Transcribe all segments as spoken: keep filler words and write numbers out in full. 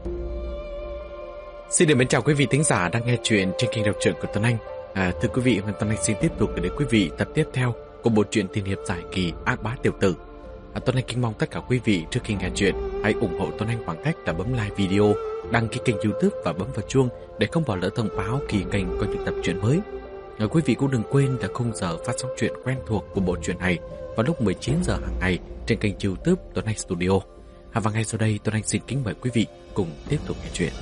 Xin được mến chào quý vị thính giả đang nghe chuyện trên kênh đọc truyện của Tuấn Anh. À, thưa quý vị, Tuấn Anh xin tiếp tục gửi đến quý vị tập tiếp theo của bộ truyện tiên hiệp giải kỳ Ác Bá Tiểu Tử. À, Tuấn Anh kính mong tất cả quý vị trước khi nghe chuyện hãy ủng hộ Tuấn Anh bằng cách là bấm like video, đăng ký kênh YouTube và bấm vào chuông để không bỏ lỡ thông báo khi kênh có những tập truyện mới. À, quý vị cũng đừng quên là khung giờ phát sóng truyện quen thuộc của bộ truyện này vào lúc mười chín giờ hàng ngày trên kênh YouTube Tuấn Anh Studio. À, và ngay sau đây Tuấn Anh xin kính mời quý vị cùng tiếp tục nghe chuyện.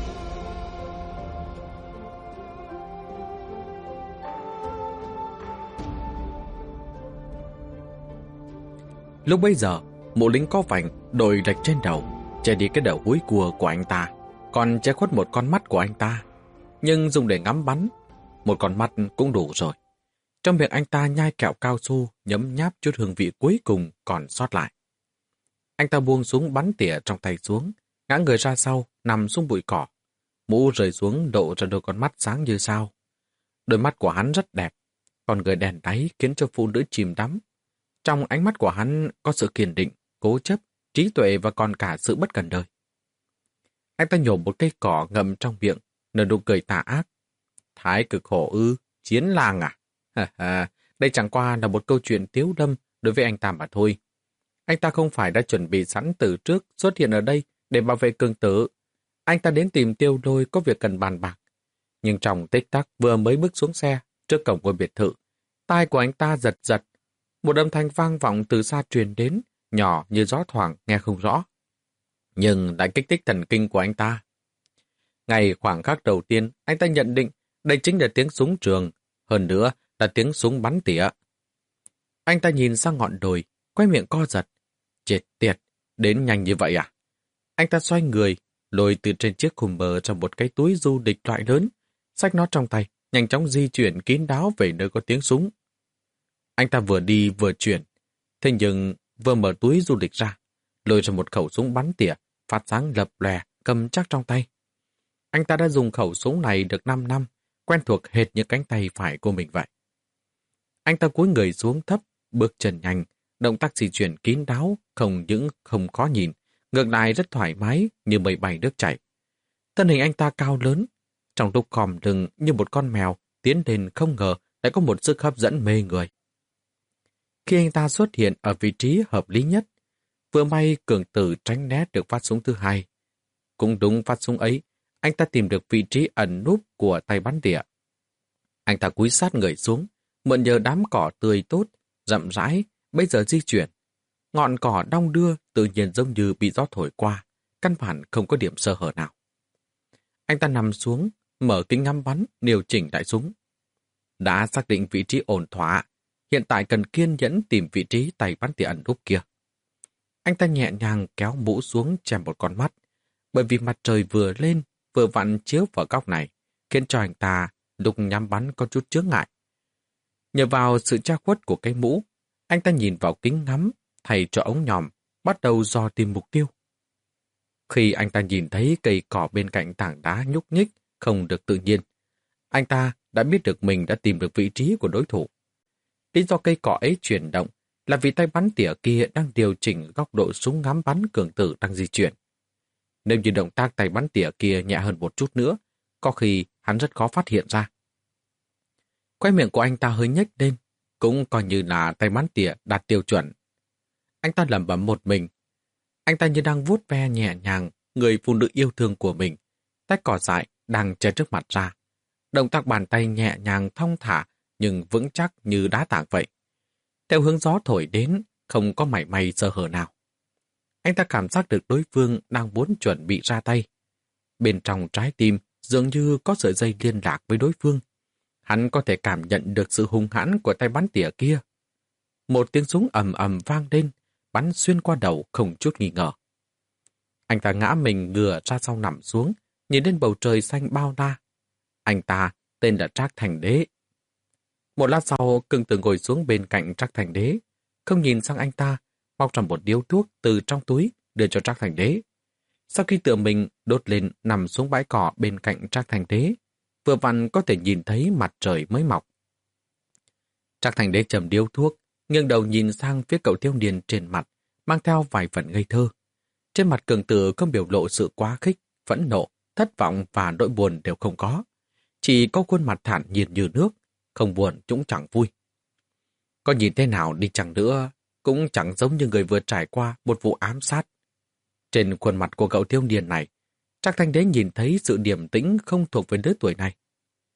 Lúc bấy giờ, mụ lính có vành đội lệch trên đầu, che đi cái đầu húi cua của anh ta, còn che khuất một con mắt của anh ta. Nhưng dùng để ngắm bắn, một con mắt cũng đủ rồi. Trong miệng anh ta nhai kẹo cao su, nhấm nháp chút hương vị cuối cùng còn sót lại. Anh ta buông súng bắn tỉa trong tay xuống, ngã người ra sau, nằm xuống bụi cỏ. Mũ rơi xuống độ ra đôi con mắt sáng như sao. Đôi mắt của hắn rất đẹp, còn người đèn đáy khiến cho phụ nữ chìm đắm. Trong ánh mắt của hắn có sự kiên định, cố chấp, trí tuệ và còn cả sự bất cần đời. Anh ta nhổ một cây cỏ ngậm trong miệng, nở nụ cười tà ác. Thái cực khổ ư, chiến lang à? Ha ha, đây chẳng qua là một câu chuyện tiếu lâm đối với anh ta mà thôi. Anh ta không phải đã chuẩn bị sẵn từ trước xuất hiện ở đây để bảo vệ cương tử. Anh ta đến tìm Tiêu Lôi có việc cần bàn bạc. Nhưng trong tích tắc vừa mới bước xuống xe trước cổng ngôi biệt thự, tai của anh ta giật giật. Một âm thanh vang vọng từ xa truyền đến, nhỏ như gió thoảng nghe không rõ. Nhưng lại kích thích thần kinh của anh ta. Ngay khoảng khắc đầu tiên, anh ta nhận định đây chính là tiếng súng trường, hơn nữa là tiếng súng bắn tỉa. Anh ta nhìn sang ngọn đồi, quay miệng co giật. Chết tiệt, đến nhanh như vậy à? Anh ta xoay người, lôi từ trên chiếc khùm bờ trong một cái túi du lịch loại lớn, xách nó trong tay, nhanh chóng di chuyển kín đáo về nơi có tiếng súng. Anh ta vừa đi vừa chuyển, thế nhưng vừa mở túi du lịch ra, lôi ra một khẩu súng bắn tỉa, phát sáng lập lòe, cầm chắc trong tay. Anh ta đã dùng khẩu súng này được năm năm, quen thuộc hệt như cánh tay phải của mình vậy. Anh ta cúi người xuống thấp, bước chân nhanh, động tác di chuyển kín đáo, không những không khó nhìn, ngược lại rất thoải mái như mây bay nước chảy. Thân hình anh ta cao lớn, trong lúc khom lưng như một con mèo, tiến lên không ngờ lại có một sức hấp dẫn mê người. Khi anh ta xuất hiện ở vị trí hợp lý nhất, vừa may cường tử tránh né được phát súng thứ hai. Cũng đúng phát súng ấy, anh ta tìm được vị trí ẩn núp của tay bắn tỉa. Anh ta cúi sát người xuống, mượn nhờ đám cỏ tươi tốt, rậm rãi, bây giờ di chuyển. Ngọn cỏ đong đưa tự nhiên giống như bị gió thổi qua, căn bản không có điểm sơ hở nào. Anh ta nằm xuống, mở kính ngắm bắn, điều chỉnh đại súng. Đã xác định vị trí ổn thỏa, hiện tại cần kiên nhẫn tìm vị trí tay bắn tỉa ẩn núp kia. Anh ta nhẹ nhàng kéo mũ xuống che một con mắt, bởi vì mặt trời vừa lên, vừa vặn chiếu vào góc này, khiến cho anh ta lúc nhắm bắn có chút chướng ngại. Nhờ vào sự che khuất của cái mũ, anh ta nhìn vào kính ngắm, thay cho ống nhòm, bắt đầu dò tìm mục tiêu. Khi anh ta nhìn thấy cây cỏ bên cạnh tảng đá nhúc nhích, không được tự nhiên, anh ta đã biết được mình đã tìm được vị trí của đối thủ. Lý do cây cỏ ấy chuyển động là vì tay bắn tỉa kia đang điều chỉnh góc độ súng ngắm bắn cường tử đang di chuyển. Nếu như động tác tay bắn tỉa kia nhẹ hơn một chút nữa, có khi hắn rất khó phát hiện ra. Quay miệng của anh ta hơi nhếch lên, cũng coi như là tay bắn tỉa đạt tiêu chuẩn. Anh ta lẩm bẩm một mình. Anh ta như đang vuốt ve nhẹ nhàng người phụ nữ yêu thương của mình. Tách cỏ dại đang che trước mặt ra. Động tác bàn tay nhẹ nhàng thong thả nhưng vững chắc như đá tảng vậy. Theo hướng gió thổi đến, không có mảy may sơ hở nào. Anh ta cảm giác được đối phương đang muốn chuẩn bị ra tay. Bên trong trái tim dường như có sợi dây liên lạc với đối phương. Hắn có thể cảm nhận được sự hung hãn của tay bắn tỉa kia. Một tiếng súng ầm ầm vang lên, bắn xuyên qua đầu không chút nghi ngờ. Anh ta ngã mình ngửa ra sau nằm xuống, nhìn lên bầu trời xanh bao la. Anh ta tên là Trác Thành Đế. Một lát sau, Cưng Tử ngồi xuống bên cạnh Trác Thành Đế, không nhìn sang anh ta, móc ra một điếu thuốc từ trong túi đưa cho Trác Thành Đế. Sau khi tựa mình đốt lên nằm xuống bãi cỏ bên cạnh Trác Thành Đế, vừa vặn có thể nhìn thấy mặt trời mới mọc. Trác Thành Đế chầm điếu thuốc, nghiêng đầu nhìn sang phía cậu thiếu niên trên mặt, mang theo vài phần ngây thơ. Trên mặt Cường Tử không biểu lộ sự quá khích, phẫn nộ, thất vọng và nỗi buồn đều không có. Chỉ có khuôn mặt thản nhiên như nước, không buồn cũng chẳng vui. Có nhìn thế nào đi chăng nữa, cũng chẳng giống như người vừa trải qua một vụ ám sát. Trên khuôn mặt của cậu thiếu niên này, Trác Thanh Đế nhìn thấy sự điềm tĩnh không thuộc về lứa tuổi này.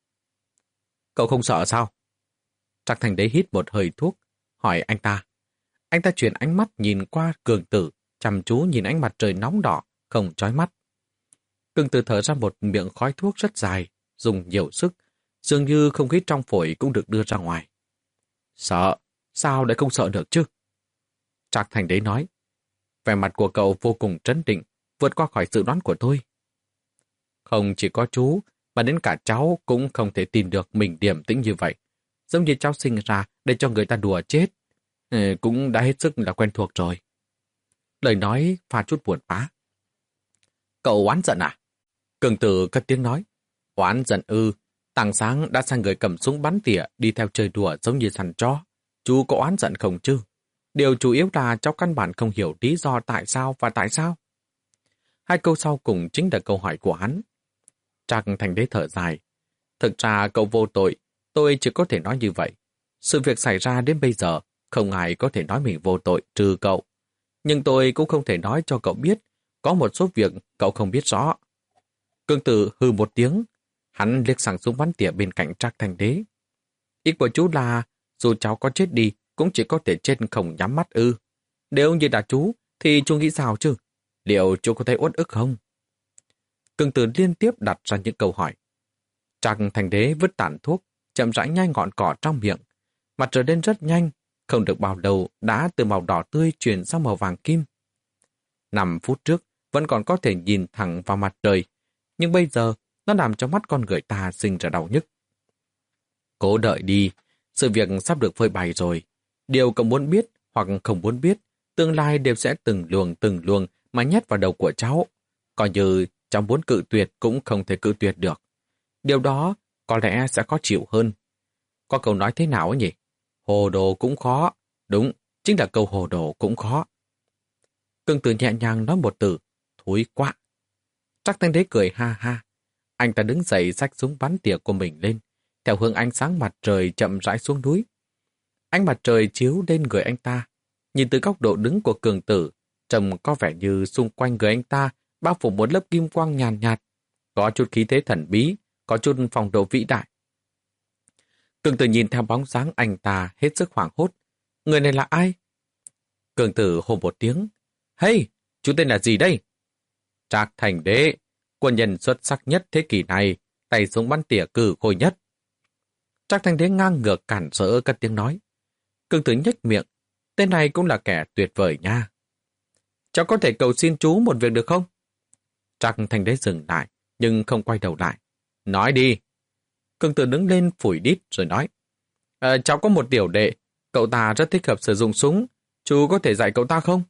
Cậu không sợ sao? Trác Thanh Đế hít một hơi thuốc, hỏi anh ta. Anh ta chuyển ánh mắt nhìn qua Cường Tử, chăm chú nhìn ánh mặt trời nóng đỏ, không chói mắt. Cường Tử thở ra một miệng khói thuốc rất dài, dùng nhiều sức, dường như không khí trong phổi cũng được đưa ra ngoài. Sợ? Sao lại không sợ được chứ? Trác Thanh Đế nói. Vẻ mặt của cậu vô cùng trấn định, vượt qua khỏi dự đoán của tôi. Không chỉ có chú, mà đến cả cháu cũng không thể tin được mình điềm tĩnh như vậy. Giống như cháu sinh ra để cho người ta đùa chết. Ừ, cũng đã hết sức là quen thuộc rồi. Lời nói pha chút buồn bã. Cậu oán giận à? Cường Tử cất tiếng nói. Oán giận ư? Tảng sáng đã sang người cầm súng bắn tỉa đi theo chơi đùa giống như săn chó. Chú có oán giận không chứ? Điều chủ yếu là cháu căn bản không hiểu lý do tại sao và tại sao. Hai câu sau cùng chính là câu hỏi của hắn. Trác Thanh Đế thở dài. Thực ra cậu vô tội, tôi chỉ có thể nói như vậy. Sự việc xảy ra đến bây giờ, không ai có thể nói mình vô tội trừ cậu. Nhưng tôi cũng không thể nói cho cậu biết, có một số việc cậu không biết rõ. Cường Tử hừ một tiếng, hắn liếc sang súng bắn tỉa bên cạnh Trác Thanh Đế. Ý của chú là, dù cháu có chết đi, cũng chỉ có thể chết không nhắm mắt ư. Nếu như là chú, thì chú nghĩ sao chứ? Liệu chú có thấy uất ức không? Cường Tử liên tiếp đặt ra những câu hỏi. Trác Thanh Đế vứt tàn thuốc, chậm rãi nhai ngọn cỏ trong miệng. Mặt trời lên rất nhanh, không được bao lâu đã từ màu đỏ tươi chuyển sang màu vàng kim. Năm phút trước, vẫn còn có thể nhìn thẳng vào mặt trời, nhưng bây giờ nó làm cho mắt con người ta sinh ra đau nhức. Cố đợi đi, sự việc sắp được phơi bày rồi. Điều cậu muốn biết hoặc không muốn biết, tương lai đều sẽ từng luồng từng luồng mà nhét vào đầu của cháu. Coi như cháu muốn cự tuyệt cũng không thể cự tuyệt được. Điều đó có lẽ sẽ khó chịu hơn. Có câu nói thế nào ấy nhỉ? Hồ đồ cũng khó. Đúng, chính là câu hồ đồ cũng khó. Cường Tử nhẹ nhàng nói một từ, thối quá. Trác Thanh Đế cười ha ha. Anh ta đứng dậy xách súng bắn tỉa của mình lên, theo hướng ánh sáng mặt trời chậm rãi xuống núi. Ánh mặt trời chiếu lên người anh ta. Nhìn từ góc độ đứng của Cường Tử, trông có vẻ như xung quanh người anh ta bao phủ một lớp kim quang nhàn nhạt, nhạt, có chút khí thế thần bí, có chút phong độ vĩ đại. Cường Tử nhìn theo bóng dáng anh ta hết sức hoảng hốt. Người này là ai? Cường Tử hô một tiếng. Hey, chú tên là gì đây? Trác Thanh Đế, quân nhân xuất sắc nhất thế kỷ này, tay súng bắn tỉa cử khôi nhất. Trác Thanh Đế ngang ngược cản rỡ cất tiếng nói. Cường Tử nhếch miệng. Tên này cũng là kẻ tuyệt vời nha. Cháu có thể cầu xin chú một việc được không? Trác Thanh Đế dừng lại, nhưng không quay đầu lại. Nói đi. Cường Tử đứng lên phủi đít rồi nói. À, cháu có một tiểu đệ, cậu ta rất thích hợp sử dụng súng. Chú có thể dạy cậu ta không?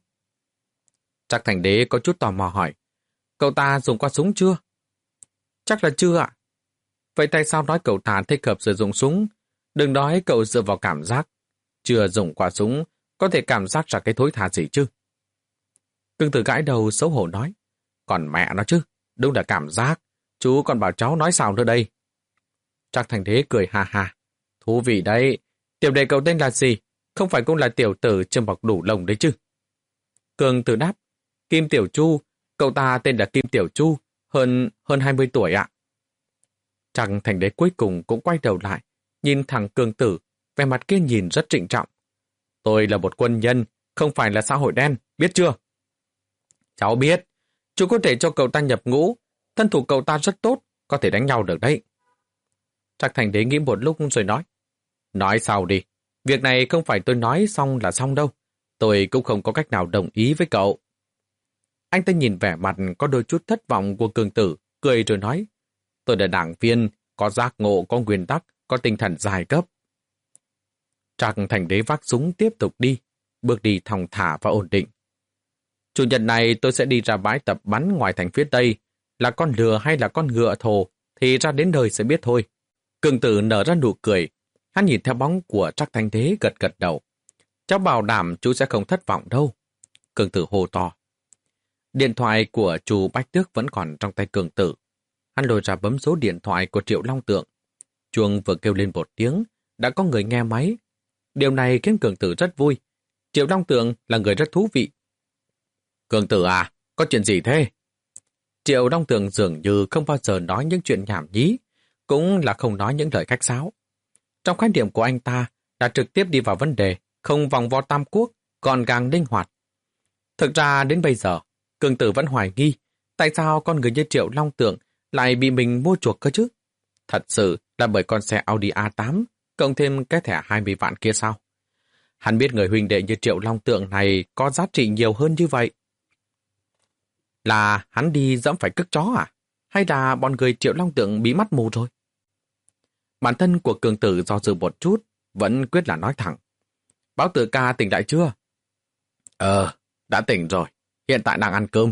Trác Thanh Đế có chút tò mò hỏi. Cậu ta dùng qua súng chưa? Chắc là chưa ạ. Vậy tại sao nói cậu ta thích hợp sử dụng súng? Đừng nói cậu dựa vào cảm giác. Chưa dùng qua súng, có thể cảm giác ra cái thối tha gì chứ? Cường Tử gãi đầu xấu hổ nói. Còn mẹ nó chứ, đúng là cảm giác. Chú còn bảo cháu nói sao nữa đây? Trác Thanh Đế cười ha ha. Thú vị đấy. Tiểu đệ cậu tên là gì? Không phải cũng là tiểu tử châm bọc đủ lồng đấy chứ? Cường Tử đáp. Kim Tiểu Chu. Cậu ta tên là Kim Tiểu Chu. Hơn hơn hai mươi tuổi ạ. Trác Thanh Đế cuối cùng cũng quay đầu lại. Nhìn thẳng Cường Tử. Vẻ mặt kia nhìn rất trịnh trọng. Tôi là một quân nhân, không phải là xã hội đen, biết chưa? Cháu biết. Chú có thể cho cậu ta nhập ngũ. Thân thủ cậu ta rất tốt, có thể đánh nhau được đấy. Trác Thanh Đế nghĩ một lúc rồi nói. Nói sau đi. Việc này không phải tôi nói xong là xong đâu. Tôi cũng không có cách nào đồng ý với cậu. Anh ta nhìn vẻ mặt có đôi chút thất vọng của Cường Tử, cười rồi nói. Tôi là đảng viên, có giác ngộ, có nguyên tắc, có tinh thần giai cấp. Trác Thanh Đế vác súng tiếp tục đi, bước đi thong thả và ổn định. Chủ nhật này tôi sẽ đi ra bãi tập bắn ngoài thành phía Tây. Là con lừa hay là con ngựa thồ thì ra đến nơi sẽ biết thôi. Cường Tử nở ra nụ cười. Hắn nhìn theo bóng của Trác Thanh Đế gật gật đầu. Cháu bảo đảm chú sẽ không thất vọng đâu. Cường Tử hô to. Điện thoại của chú Bách Tước vẫn còn trong tay Cường Tử. Hắn lôi ra bấm số điện thoại của Triệu Long Tượng. Chuông vừa kêu lên một tiếng, đã có người nghe máy. Điều này khiến Cường Tử rất vui. Triệu Long Tượng là người rất thú vị. Cường Tử à, có chuyện gì thế? Triệu Long Tượng dường như không bao giờ nói những chuyện nhảm nhí, cũng là không nói những lời khách sáo. Trong khái niệm của anh ta đã trực tiếp đi vào vấn đề, không vòng vo tam quốc, còn càng linh hoạt. Thực ra đến bây giờ, Cường Tử vẫn hoài nghi tại sao con người như Triệu Long Tượng lại bị mình mua chuộc cơ chứ? Thật sự là bởi con xe Audi a tám cộng thêm cái thẻ hai mươi vạn kia sao? Hắn biết người huynh đệ như Triệu Long Tượng này có giá trị nhiều hơn như vậy. Là hắn đi dẫm phải cức chó à? Hay là bọn người Triệu Long Tượng bị mắt mù rồi? Bản thân của Cường Tử do dự một chút, vẫn quyết là nói thẳng. Báo Tử ca tỉnh lại chưa? Ờ, đã tỉnh rồi. Hiện tại đang ăn cơm.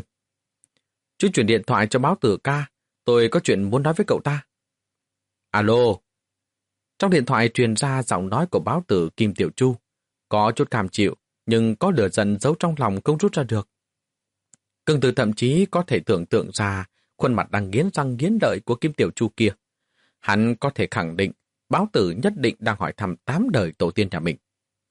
Chú chuyển điện thoại cho Báo Tử ca. Tôi có chuyện muốn nói với cậu ta. Alo. Trong điện thoại truyền ra giọng nói của Báo Tử Kim Tiểu Chu. Có chút cam chịu, nhưng có lửa giận giấu trong lòng không rút ra được. Cường Tử thậm chí có thể tưởng tượng ra khuôn mặt đang nghiến răng nghiến lợi của Kim Tiểu Chu kia. Hắn có thể khẳng định Báo Tử nhất định đang hỏi thăm tám đời tổ tiên nhà mình.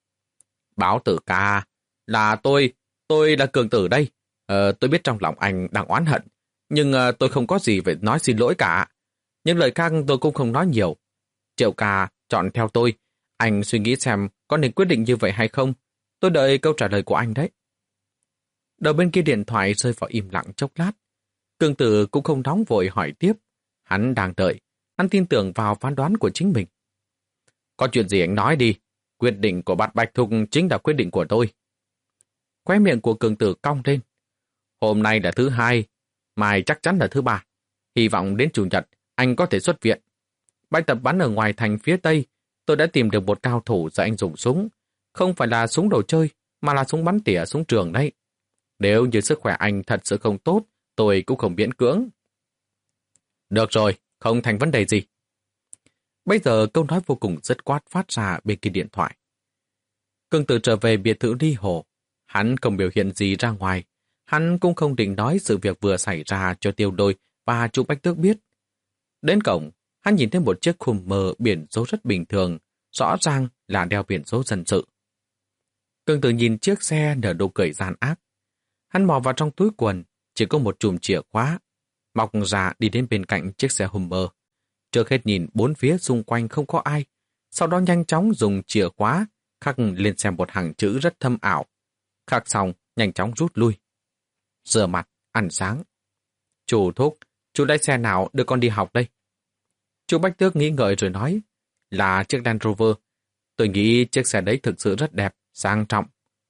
Báo Tử ca, là tôi, tôi là Cường Tử đây. Ờ, tôi biết trong lòng anh đang oán hận, nhưng uh, tôi không có gì phải nói xin lỗi cả. Những lời khác tôi cũng không nói nhiều. Triệu ca chọn theo tôi, anh suy nghĩ xem có nên quyết định như vậy hay không. Tôi đợi câu trả lời của anh đấy. Đầu bên kia điện thoại rơi vào im lặng chốc lát. Cường Tử cũng không nóng vội hỏi tiếp. Hắn đang đợi, hắn tin tưởng vào phán đoán của chính mình. Có chuyện gì anh nói đi, quyết định của Bạt Bạch Thục chính là quyết định của tôi. Khóe miệng của Cường Tử cong lên. Hôm nay là thứ hai, mai chắc chắn là thứ ba. Hy vọng đến chủ nhật anh có thể xuất viện. Bài tập bắn ở ngoài thành phía tây, tôi đã tìm được một cao thủ dạy anh dùng súng. Không phải là súng đồ chơi, mà là súng bắn tỉa súng trường đấy. Nếu như sức khỏe anh thật sự không tốt, tôi cũng không miễn cưỡng. Được rồi, không thành vấn đề gì. Bây giờ câu nói vô cùng dứt khoát phát ra bên kia điện thoại. Cường Tử trở về biệt thự Ly Hồ. Hắn không biểu hiện gì ra ngoài. Hắn cũng không định nói sự việc vừa xảy ra cho Tiêu Đôi và chú Bách Tước biết. Đến cổng, hắn nhìn thấy một chiếc khung mờ biển số rất bình thường, rõ ràng là đeo biển số dân sự. Cường Tử nhìn chiếc xe nở nụ cười gian ác. Hắn mò vào trong túi quần, chỉ có một chùm chìa khóa, mọc ra đi đến bên cạnh chiếc xe Hummer. Trước hết nhìn bốn phía xung quanh không có ai, sau đó nhanh chóng dùng chìa khóa khắc lên xem một hàng chữ rất thâm ảo. Khắc xong, nhanh chóng rút lui. Rửa mặt, ăn sáng. Chủ thúc, chú lái xe nào đưa con đi học đây? Chú Bách Tước nghĩ ngợi rồi nói, là chiếc Land Rover. Tôi nghĩ chiếc xe đấy thực sự rất đẹp, sang trọng.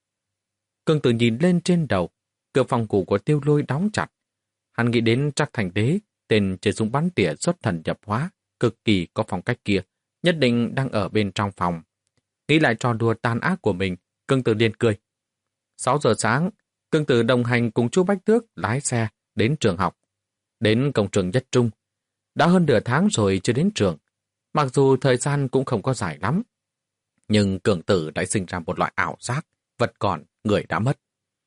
Cường Tử nhìn lên trên đầu, cửa phòng ngủ của Tiêu Lôi đóng chặt. Hắn nghĩ đến Trác Thành Đế, tên chơi súng bắn tỉa xuất thần nhập hóa, cực kỳ có phong cách kia, nhất định đang ở bên trong phòng. Nghĩ lại trò đùa tàn ác của mình, Cường Tử liền cười. sáu giờ sáng, Cường Tử đồng hành cùng chú Bách Tước lái xe đến trường học, đến cổng trường Nhất Trung. Đã hơn nửa tháng rồi chưa đến trường, mặc dù thời gian cũng không có dài lắm. Nhưng Cường Tử đã sinh ra một loại ảo giác, vật còn, người đã mất.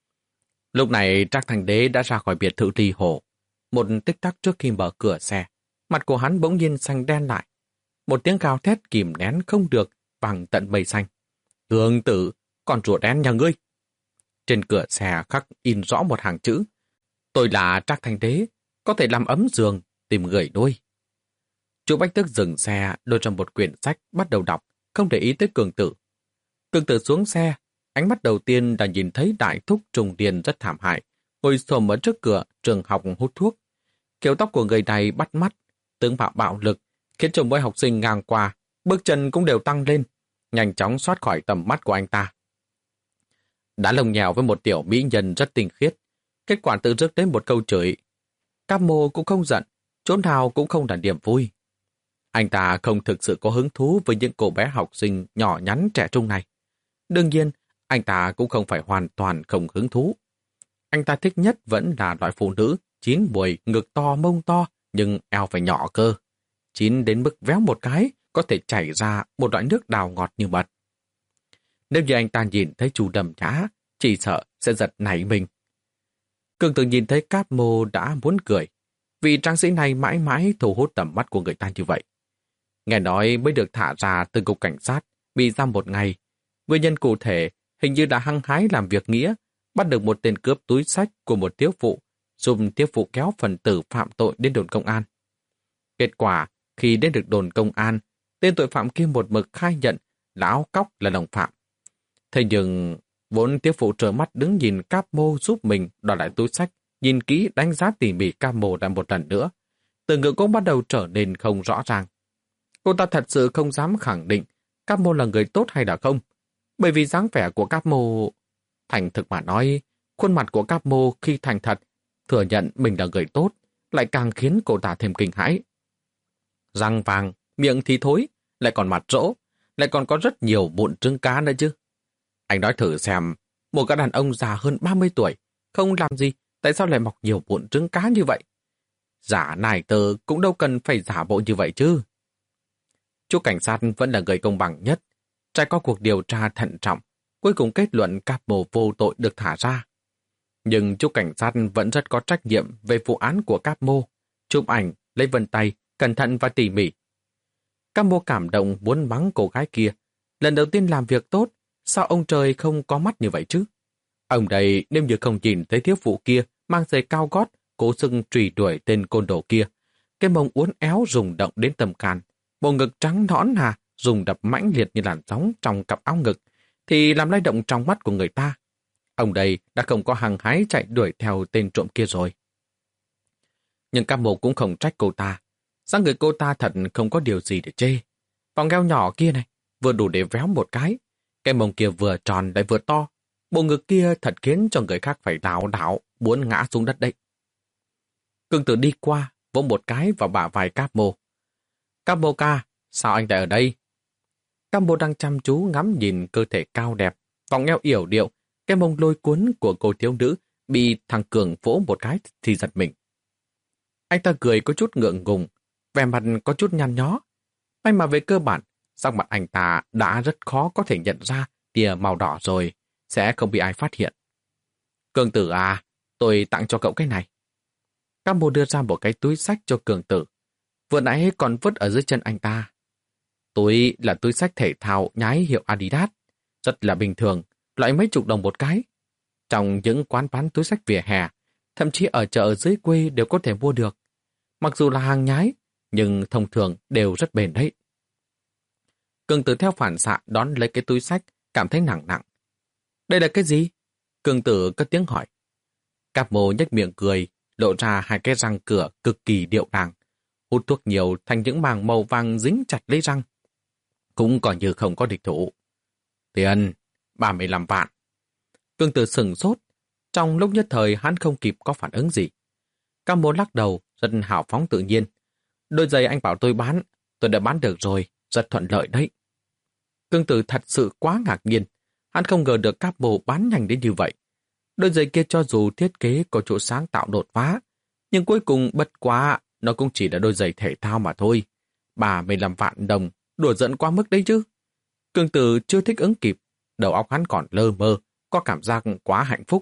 Lúc này Trác Thành Đế đã ra khỏi biệt thự Ly Hồ. Một tích tắc trước khi mở cửa xe, mặt của hắn bỗng nhiên xanh đen lại. Một tiếng gào thét kìm nén không được bằng tận mây xanh. Cường Tử, con rùa đen nhà ngươi. Trên cửa xe khắc in rõ một hàng chữ. Tôi là Trác Thành Đế, có thể làm ấm giường, tìm người nuôi. Chú Bách Tước dừng xe, lôi ra một quyển sách, bắt đầu đọc, không để ý tới Cường Tử. Cường Tử xuống xe, ánh mắt đầu tiên là nhìn thấy đại thúc Trùng Điền rất thảm hại, ngồi xổm ở trước cửa trường học hút thuốc. Kiểu tóc của người này bắt mắt, tướng mạo bạo lực, khiến cho mỗi học sinh ngang qua, bước chân cũng đều tăng lên, nhanh chóng thoát khỏi tầm mắt của anh ta. Đã lồng nhèo với một tiểu mỹ nhân rất tinh khiết, kết quả tự rước đến một câu chửi. Các mô cũng không giận, chỗ nào cũng không là niềm vui. Anh ta không thực sự có hứng thú với những cô bé học sinh nhỏ nhắn trẻ trung này. Đương nhiên, anh ta cũng không phải hoàn toàn không hứng thú. Anh ta thích nhất vẫn là loại phụ nữ chín buổi, ngực to, mông to, nhưng eo phải nhỏ cơ. Chín đến mức véo một cái, có thể chảy ra một loại nước đào ngọt như mật. Nếu như anh ta nhìn thấy chú Đầm Nhã, chỉ sợ sẽ giật nảy mình. Cường Tử nhìn thấy Cáp Mô đã muốn cười, vì tráng sĩ này mãi mãi thu hút tầm mắt của người ta như vậy. Nghe nói mới được thả ra từ cục cảnh sát, bị giam một ngày. Nguyên nhân cụ thể hình như đã hăng hái làm việc nghĩa, bắt được một tên cướp túi xách của một thiếu phụ, giúp thiếu phụ kéo phần tử phạm tội đến đồn công an. Kết quả, khi đến được đồn công an, tên tội phạm kia một mực khai nhận lão cóc là đồng phạm. Thế nhưng, vốn thiếu phụ trợn mắt đứng nhìn Cáp Mô giúp mình đoạt lại túi xách, nhìn kỹ đánh giá tỉ mỉ Cáp Mô lại một lần nữa. Từ ngữ cũng bắt đầu trở nên không rõ ràng. Cô ta thật sự không dám khẳng định Cáp Mô là người tốt hay là không, bởi vì dáng vẻ của Cáp Mô... Thành thực mà nói, khuôn mặt của Cáp Mô khi thành thật, thừa nhận mình là người tốt, lại càng khiến cô ta thêm kinh hãi. Răng vàng, miệng thì thối, lại còn mặt rỗ, lại còn có rất nhiều mụn trứng cá nữa chứ. Anh nói thử xem, một cái đàn ông già hơn ba mươi tuổi, không làm gì, tại sao lại mọc nhiều mụn trứng cá như vậy? Giả nài tờ cũng đâu cần phải giả bộ như vậy chứ. Chú cảnh sát vẫn là người công bằng nhất, trải qua cuộc điều tra thận trọng, cuối cùng kết luận Cáp Mô vô tội được thả ra. Nhưng chú cảnh sát vẫn rất có trách nhiệm về vụ án của Cáp Mô, chụp ảnh, lấy vân tay, cẩn thận và tỉ mỉ. Cáp Mô cảm động muốn mắng cô gái kia. Lần đầu tiên làm việc tốt, sao ông trời không có mắt như vậy chứ? Ông đây nếu như không nhìn thấy thiếu phụ kia mang giày cao gót, cố xưng truy đuổi tên côn đồ kia. Cái mông uốn éo rung động đến tầm can, bộ ngực trắng nõn hà, rung đập mãnh liệt như làn sóng trong cặp áo ngực, thì làm lay động trong mắt của người ta. Ông đây đã không có hăng hái chạy đuổi theo tên trộm kia rồi. Nhưng Cáp Mô cũng không trách cô ta. Dáng người cô ta thật không có điều gì để chê. Vòng eo nhỏ kia này, vừa đủ để véo một cái. Cái mông kia vừa tròn lại vừa to. Bộ ngực kia thật khiến cho người khác phải đảo đảo, muốn ngã xuống đất đấy. Cường Tử đi qua, vỗ một cái vào bả vai Cáp Mô. Cáp Mô ca, sao anh lại ở đây? Cáp Mô đang chăm chú ngắm nhìn cơ thể cao đẹp, vòng eo yểu điệu, cái mông lôi cuốn của cô thiếu nữ bị thằng Cường vỗ một cái thì giật mình. Anh ta cười có chút ngượng ngùng, vẻ mặt có chút nhăn nhó. May mà về cơ bản, sắc mặt anh ta đã rất khó có thể nhận ra tia màu đỏ rồi, sẽ không bị ai phát hiện. Cường Tử à, tôi tặng cho cậu cái này. Cáp Mô đưa ra một cái túi xách cho Cường Tử. Vừa nãy còn vứt ở dưới chân anh ta. Túi là túi xách thể thao nhái hiệu Adidas, rất là bình thường, loại mấy chục đồng một cái. Trong những quán bán túi xách vỉa hè, thậm chí ở chợ dưới quê đều có thể mua được. Mặc dù là hàng nhái, nhưng thông thường đều rất bền đấy. Cường Tử theo phản xạ đón lấy cái túi xách, cảm thấy nặng nặng. Đây là cái gì? Cường Tử cất tiếng hỏi. Cáp Mô nhếch miệng cười, lộ ra hai cái răng cửa cực kỳ điệu đàng. Hút thuốc nhiều thành những màng màu vàng dính chặt lấy răng. Cũng còn như không có địch thủ. Tiền, ba mươi lăm vạn. Cường Tử sửng sốt. Trong lúc nhất thời hắn không kịp có phản ứng gì. Cáp Mô lắc đầu, rất hào phóng tự nhiên. Đôi giày anh bảo tôi bán, tôi đã bán được rồi, rất thuận lợi đấy. Cường Tử thật sự quá ngạc nhiên. Hắn không ngờ được Cáp Mô bán nhanh đến như vậy. Đôi giày kia cho dù thiết kế có chỗ sáng tạo đột phá, nhưng cuối cùng bất quá, nó cũng chỉ là đôi giày thể thao mà thôi. ba mươi lăm vạn đồng, đùa giỡn quá mức đấy chứ. Cường Tử chưa thích ứng kịp, đầu óc hắn còn lơ mơ, có cảm giác quá hạnh phúc.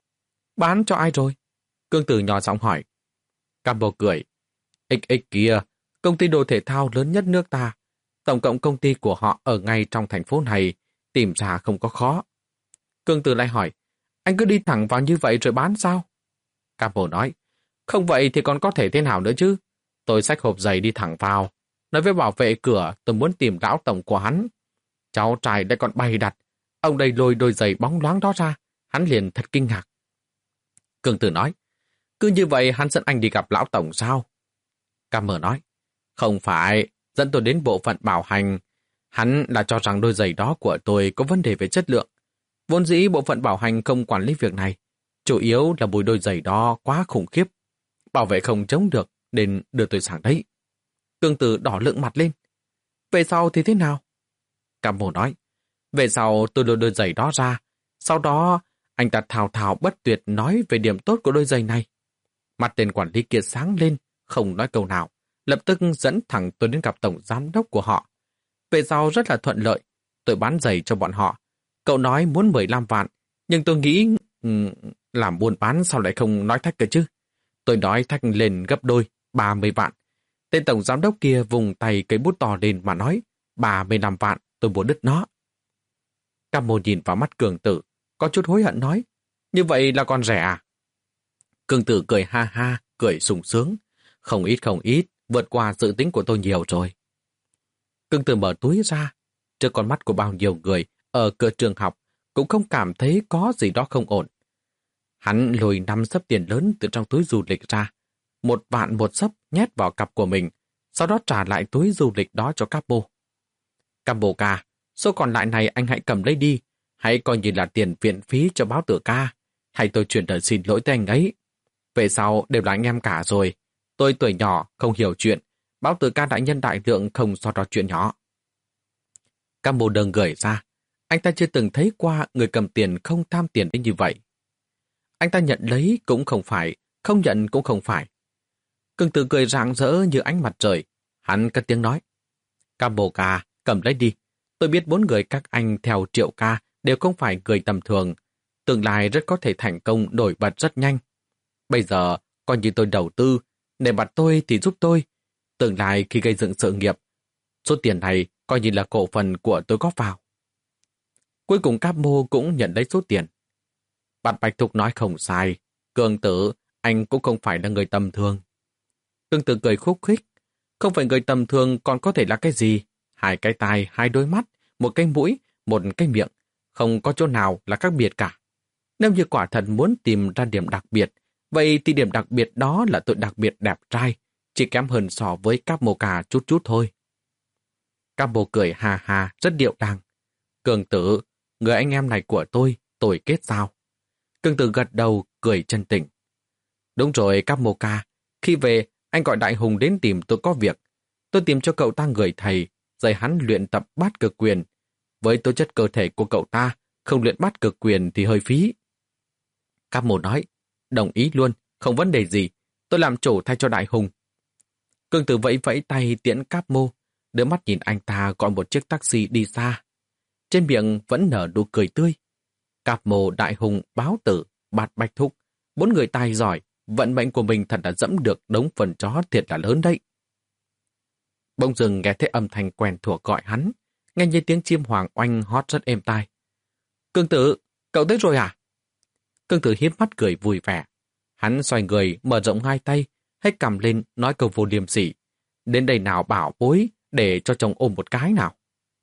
Bán cho ai rồi? Cường Tử nhỏ giọng hỏi. Cáp Mô cười. ích ích kia, công ty đồ thể thao lớn nhất nước ta. Tổng cộng công ty của họ ở ngay trong thành phố này, tìm ra không có khó. Cường Tử lại hỏi, anh cứ đi thẳng vào như vậy rồi bán sao? Cáp Mô nói, không vậy thì còn có thể thế nào nữa chứ? Tôi xách hộp giày đi thẳng vào. Nói với bảo vệ cửa tôi muốn tìm lão tổng của hắn. Cháu trai đã còn bày đặt. Ông đây lôi đôi giày bóng loáng đó ra. Hắn liền thật kinh ngạc. Cường Tử nói, cứ như vậy hắn dẫn anh đi gặp lão tổng sao? Cáp Mô nói, không phải, dẫn tôi đến bộ phận bảo hành. Hắn là cho rằng đôi giày đó của tôi có vấn đề về chất lượng. Vốn dĩ bộ phận bảo hành không quản lý việc này. Chủ yếu là mùi đôi giày đó quá khủng khiếp. Bảo vệ không chống được nên đưa tôi sang đấy. Cường Tử đỏ lựng mặt lên. Về sau thì thế nào? Cáp Mô nói, về sau tôi lôi đôi giày đó ra. Sau đó anh ta thào thào bất tuyệt nói về điểm tốt của đôi giày này. Mặt tên quản lý kia sáng lên, không nói câu nào. Lập tức dẫn thẳng tôi đến gặp tổng giám đốc của họ. Về sau rất là thuận lợi. Tôi bán giày cho bọn họ. Cậu nói muốn mười lăm vạn, nhưng tôi nghĩ... làm buôn bán sao lại không nói thách cơ chứ? Tôi nói thách lên gấp đôi, ba mươi vạn. Tên tổng giám đốc kia vùng tay cây bút to lên mà nói, ba mươi lăm vạn, tôi muốn đứt nó. Cam Mô nhìn vào mắt Cường Tử, có chút hối hận nói, như vậy là còn rẻ à? Cường Tử cười ha ha, cười sung sướng. Không ít không ít, vượt qua dự tính của tôi nhiều rồi. Cường Tử mở túi ra, trước con mắt của bao nhiêu người ở cửa trường học cũng không cảm thấy có gì đó không ổn. Hắn lùi năm sấp tiền lớn từ trong túi du lịch ra, một vạn một sấp nhét vào cặp của mình, sau đó trả lại túi du lịch đó cho Capo. Capo ca, số còn lại này anh hãy cầm lấy đi, hãy coi như là tiền viện phí cho báo tử ca, hay tôi chuyển lời xin lỗi tới anh ấy. Về sau đều là anh em cả rồi, tôi tuổi nhỏ không hiểu chuyện, báo tử ca đại nhân đại lượng không so đo chuyện nhỏ. Capo đừng gửi ra, anh ta chưa từng thấy qua người cầm tiền không tham tiền đến như vậy. Anh ta nhận lấy cũng không phải, không nhận cũng không phải. Cường Tử cười rạng rỡ như ánh mặt trời. Hắn cất tiếng nói, Capo ca, cầm lấy đi. Tôi biết bốn người các anh theo Triệu ca đều không phải người tầm thường. Tương lai rất có thể thành công nổi bật rất nhanh. Bây giờ, coi như tôi đầu tư, để mặt tôi thì giúp tôi. Tương lai khi gây dựng sự nghiệp, số tiền này coi như là cổ phần của tôi góp vào. Cuối cùng Capo cũng nhận lấy số tiền. Bạn Bạch Thục nói không sai, Cường Tử, anh cũng không phải là người tầm thường. Cường Tử cười khúc khích, không phải người tầm thường còn có thể là cái gì? Hai cái tai, hai đôi mắt, một cái mũi, một cái miệng, không có chỗ nào là khác biệt cả. Nếu như quả thật muốn tìm ra điểm đặc biệt, vậy thì điểm đặc biệt đó là tôi đặc biệt đẹp trai, chỉ kém hơn so với Capo ca chút chút thôi. Capo cười hà hà, rất điệu đàng. Cường Tử, người anh em này của tôi, tôi kết giao. Cường Tử gật đầu, cười chân tình. Đúng rồi, Capo ca, khi về, anh gọi Đại Hùng đến tìm tôi có việc. Tôi tìm cho cậu ta người thầy, dạy hắn luyện tập bát cực quyền. Với tố chất cơ thể của cậu ta, không luyện bát cực quyền thì hơi phí. Capo nói, đồng ý luôn, không vấn đề gì, tôi làm chủ thay cho Đại Hùng. Cường Tử vẫy vẫy tay tiễn Capo, đưa mắt nhìn anh ta gọi một chiếc taxi đi xa. Trên miệng vẫn nở nụ cười tươi. Capo, Đại Hùng, Báo Tử, Bạt Bạch Thúc, bốn người tài giỏi, vận mệnh của mình thật là dẫm được đống phần chó thiệt là lớn đấy. Bỗng dưng nghe thấy âm thanh quen thuộc gọi hắn, nghe như tiếng chim hoàng oanh hót rất êm tai. Cường Tử, cậu tới rồi à? Cường Tử hiếp mắt cười vui vẻ. Hắn xoay người, mở rộng hai tay, hết cầm lên nói câu vô liêm sỉ. Đến đây nào bảo bối, để cho chồng ôm một cái nào.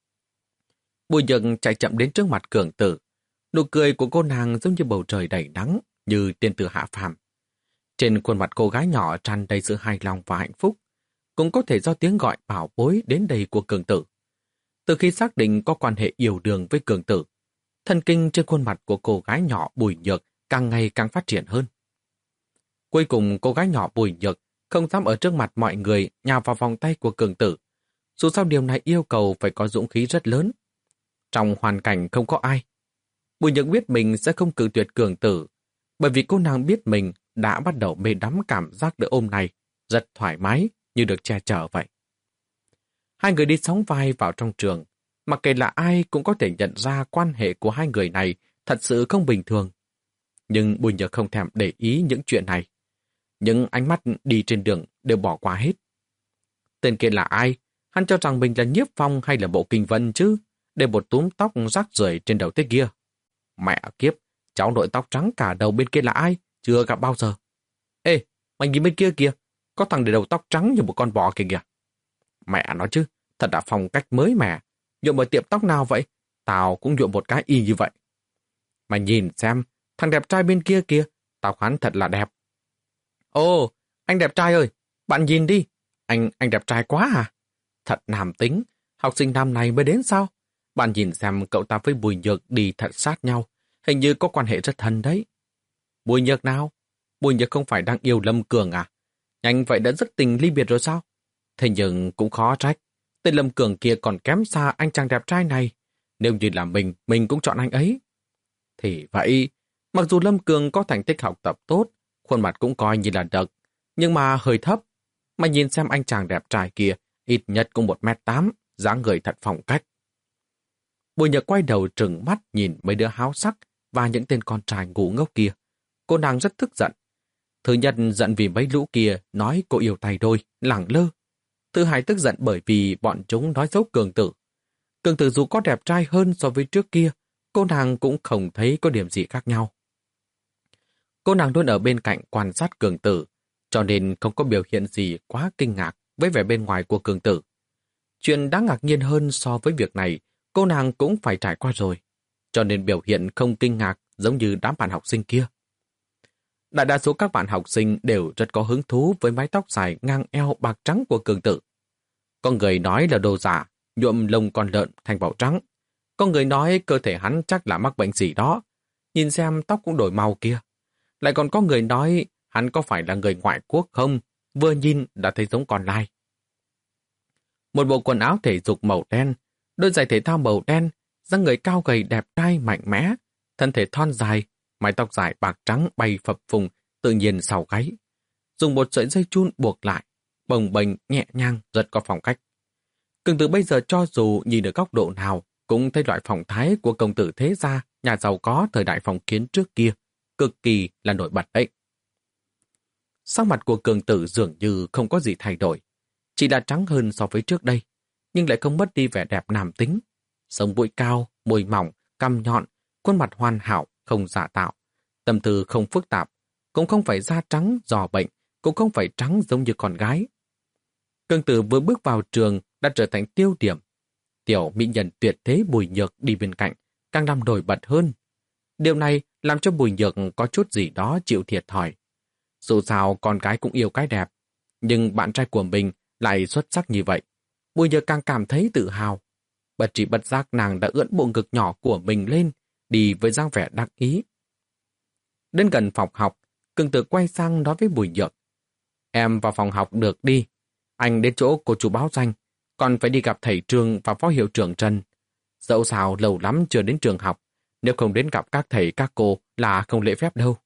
Bùi Nhược chạy chậm đến trước mặt Cường Tử. Nụ cười của cô nàng giống như bầu trời đầy nắng, như tiên tử hạ phàm. Trên khuôn mặt cô gái nhỏ tràn đầy sự hài lòng và hạnh phúc, cũng có thể do tiếng gọi bảo bối đến đây của Cường Tử. Từ khi xác định có quan hệ yêu đương với Cường Tử, thần kinh trên khuôn mặt của cô gái nhỏ Bùi Nhược càng ngày càng phát triển hơn. Cuối cùng cô gái nhỏ Bùi Nhược không dám ở trước mặt mọi người nhào vào vòng tay của Cường Tử. Dù sao điều này yêu cầu phải có dũng khí rất lớn. Trong hoàn cảnh không có ai, Bùi Nhược biết mình sẽ không cự tuyệt Cường Tử, bởi vì cô nàng biết mình đã bắt đầu mê đắm cảm giác được ôm này, rất thoải mái như được che chở vậy. Hai người đi sóng vai vào trong trường, mặc kệ là ai cũng có thể nhận ra quan hệ của hai người này thật sự không bình thường. Nhưng Bùi Nhược không thèm để ý những chuyện này. Những ánh mắt đi trên đường đều bỏ qua hết. Tên kia là ai? Hắn cho rằng mình là Nhiếp Phong hay là Bộ Kinh Vân chứ? Để một túm tóc rác rưởi trên đầu thế kia. Mẹ kiếp, cháu nội tóc trắng cả đầu bên kia là ai? Chưa gặp bao giờ. Ê, mày nhìn bên kia kìa, có thằng để đầu tóc trắng như một con bò kìa kìa. Mẹ nói chứ, thật là phong cách mới mẻ. Nhuộm ở tiệm tóc nào vậy? Tao cũng nhuộm một cái y như vậy. Mày nhìn xem, thằng đẹp trai bên kia kìa, tóc hắn thật là đẹp. Ồ, anh đẹp trai ơi, bạn nhìn đi. Anh, anh đẹp trai quá à? Thật nam tính, học sinh năm này mới đến sao? Bạn nhìn xem cậu ta với Bùi Nhược đi thật sát nhau, hình như có quan hệ rất thân đấy. Bùi Nhược nào? Bùi Nhược không phải đang yêu Lâm Cường à? Nhanh vậy đã rất tình ly biệt rồi sao? Thế nhưng cũng khó trách. Tên Lâm Cường kia còn kém xa anh chàng đẹp trai này. Nếu như là mình, mình cũng chọn anh ấy. Thì vậy, mặc dù Lâm Cường có thành tích học tập tốt, khuôn mặt cũng coi như là được, nhưng mà hơi thấp. Mà nhìn xem anh chàng đẹp trai kia, ít nhất cũng một mét tám, dáng người thật phong cách. Bùi Nhược quay đầu trừng mắt nhìn mấy đứa háo sắc và những tên con trai ngu ngốc kia. cô nàng rất tức giận. Thứ nhất giận vì mấy lũ kia nói cô yêu tay đôi, lẳng lơ. Thứ hai tức giận bởi vì bọn chúng nói xấu Cường Tử. Cường Tử dù có đẹp trai hơn so với trước kia, cô nàng cũng không thấy có điểm gì khác nhau. Cô nàng luôn ở bên cạnh quan sát Cường Tử, cho nên không có biểu hiện gì quá kinh ngạc với vẻ bên ngoài của Cường Tử. Chuyện đáng ngạc nhiên hơn so với việc này, cô nàng cũng phải trải qua rồi, cho nên biểu hiện không kinh ngạc giống như đám bạn học sinh kia. Đại đa số các bạn học sinh đều rất có hứng thú với mái tóc dài ngang eo bạc trắng của Cường Tử. Có người nói là đồ giả, nhuộm lông con lợn thành màu trắng. Có người nói cơ thể hắn chắc là mắc bệnh gì đó. Nhìn xem tóc cũng đổi màu kia. Lại còn có người nói hắn có phải là người ngoại quốc không? Vừa nhìn đã thấy giống con lai. Một bộ quần áo thể dục màu đen, đôi giày thể thao màu đen, dáng người cao gầy đẹp trai mạnh mẽ, thân thể thon dài, mái tóc dài bạc trắng bay phập phùng, tự nhiên sau gáy. Dùng một sợi dây chun buộc lại, bồng bềnh nhẹ nhàng rất có phong cách. Cường Tử bây giờ cho dù nhìn ở góc độ nào cũng thấy loại phong thái của công tử thế gia, nhà giàu có thời đại phong kiến trước kia, cực kỳ là nổi bật đấy. Sắc mặt của Cường Tử dường như không có gì thay đổi, chỉ là trắng hơn so với trước đây, nhưng lại không mất đi vẻ đẹp nam tính. Sống mũi cao, môi mỏng, cằm nhọn, khuôn mặt hoàn hảo, không giả tạo, tâm tư không phức tạp, cũng không phải da trắng dò bệnh, cũng không phải trắng giống như con gái. Cường Tử vừa bước vào trường đã trở thành tiêu điểm. Tiểu mỹ nhân tuyệt thế Bùi Nhược đi bên cạnh, càng làm nổi bật hơn. Điều này làm cho Bùi Nhược có chút gì đó chịu thiệt thòi. Dù sao con gái cũng yêu cái đẹp, nhưng bạn trai của mình lại xuất sắc như vậy. Bùi Nhược càng cảm thấy tự hào. Bất trí bất giác nàng đã ưỡn bộ ngực nhỏ của mình lên, đi với dáng vẻ đắc ý. Đến gần phòng học, Cường Tử quay sang nói với Bùi Nhược. Em vào phòng học được đi. Anh đến chỗ cô chú báo danh, còn phải đi gặp thầy trường và phó hiệu trưởng Trần. Dẫu sao lâu lắm chưa đến trường học, nếu không đến gặp các thầy các cô là không lễ phép đâu.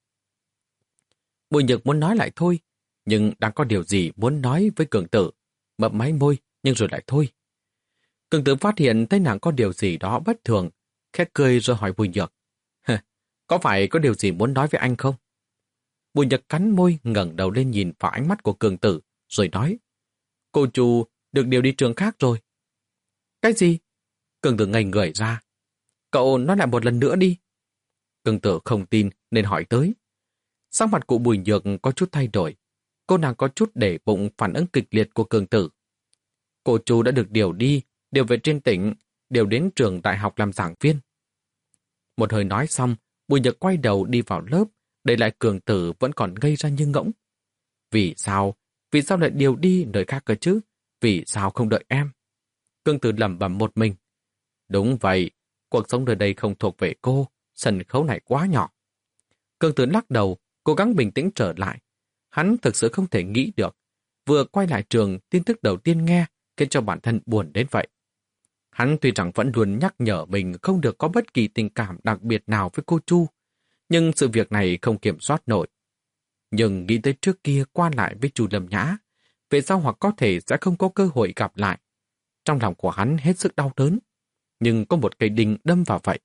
Bùi Nhược muốn nói lại thôi, nhưng đang có điều gì muốn nói với Cường Tử. Mập máy môi, nhưng rồi lại thôi. Cường Tử phát hiện thấy nàng có điều gì đó bất thường, khẽ cười rồi hỏi Bùi Nhược. Có phải có điều gì muốn nói với anh không? Bùi Nhược cắn môi ngẩng đầu lên nhìn vào ánh mắt của Cường Tử, rồi nói. Cô chú được điều đi trường khác rồi. Cái gì? Cường Tử ngây người ra. Cậu nói lại một lần nữa đi. Cường Tử không tin nên hỏi tới. Sắc mặt của Bùi Nhược có chút thay đổi. Cô nàng có chút để bụng phản ứng kịch liệt của Cường Tử. Cô chú đã được điều đi, điều về trên tỉnh, điều đến trường đại học làm giảng viên. Một hơi nói xong, Bùi Nhược quay đầu đi vào lớp, để lại Cường Tử vẫn còn ngây ra như ngỗng. Vì sao? Vì sao lại điều đi nơi khác cơ chứ? Vì sao không đợi em? Cường Tử lẩm bẩm một mình. Đúng vậy, cuộc sống nơi đây không thuộc về cô, sân khấu này quá nhỏ. Cường Tử lắc đầu, cố gắng bình tĩnh trở lại. Hắn thực sự không thể nghĩ được. Vừa quay lại trường, tin tức đầu tiên nghe khiến cho bản thân buồn đến vậy. Hắn tuy rằng vẫn luôn nhắc nhở mình không được có bất kỳ tình cảm đặc biệt nào với cô Chu, nhưng sự việc này không kiểm soát nổi. Nhưng nghĩ tới trước kia qua lại với Chu Lâm Nhã, về sau hoặc có thể sẽ không có cơ hội gặp lại. Trong lòng của hắn hết sức đau đớn, nhưng có một cây đinh đâm vào vậy.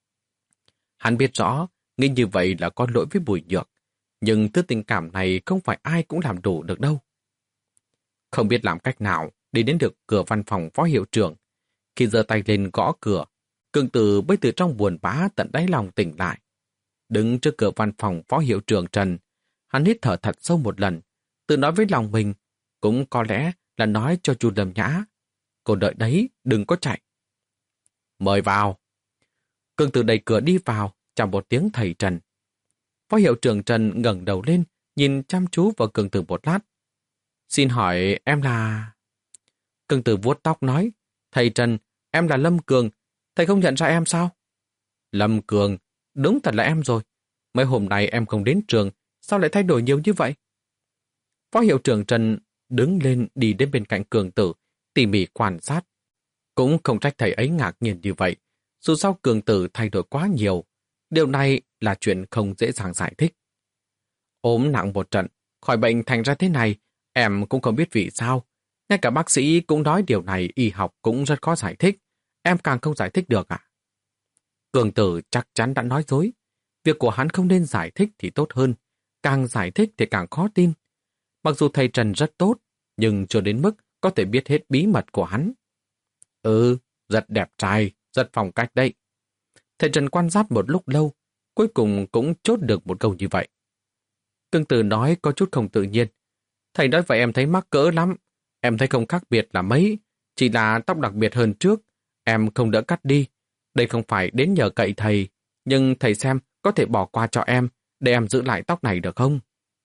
Hắn biết rõ, nghĩ như vậy là có lỗi với Bùi Nhược, nhưng thứ tình cảm này không phải ai cũng làm đủ được đâu. Không biết làm cách nào đi đến được cửa văn phòng phó hiệu trưởng. Khi giơ tay lên gõ cửa, Cường Tử mới từ trong buồn bã tận đáy lòng tỉnh lại. Đứng trước cửa văn phòng phó hiệu trưởng Trần, hắn hít thở thật sâu một lần, tự nói với lòng mình, cũng có lẽ là nói cho chú Lâm Nhã. Cô đợi đấy, đừng có chạy. Mời vào. Cường Tử đẩy cửa đi vào, chào một tiếng thầy Trần. Phó hiệu trưởng Trần ngẩng đầu lên, nhìn chăm chú vào Cường Tử một lát. Xin hỏi em là... Cường Tử vuốt tóc nói, thầy Trần, em là Lâm Cường, thầy không nhận ra em sao? Lâm Cường, đúng thật là em rồi. Mấy hôm nay em không đến trường, sao lại thay đổi nhiều như vậy? Phó hiệu trưởng Trần đứng lên đi đến bên cạnh Cường Tử, tỉ mỉ quan sát. Cũng không trách thầy ấy ngạc nhiên như vậy, dù sao Cường Tử thay đổi quá nhiều. Điều này là chuyện không dễ dàng giải thích. Ốm nặng một trận, khỏi bệnh thành ra thế này, em cũng không biết vì sao. Ngay cả bác sĩ cũng nói điều này y học cũng rất khó giải thích. Em càng không giải thích được à? Cường Tử chắc chắn đã nói dối. Việc của hắn không nên giải thích thì tốt hơn, càng giải thích thì càng khó tin. Mặc dù thầy Trần rất tốt, nhưng chưa đến mức có thể biết hết bí mật của hắn. Ừ, rất đẹp trai, rất phong cách đấy. Thầy Trần quan sát một lúc lâu, cuối cùng cũng chốt được một câu như vậy. Cương Tử nói có chút không tự nhiên. Thầy nói vậy em thấy mắc cỡ lắm. Em thấy không khác biệt là mấy, chỉ là tóc đặc biệt hơn trước. Em không đỡ cắt đi. Đây không phải đến nhờ cậy thầy, nhưng thầy xem có thể bỏ qua cho em để em giữ lại tóc này được không?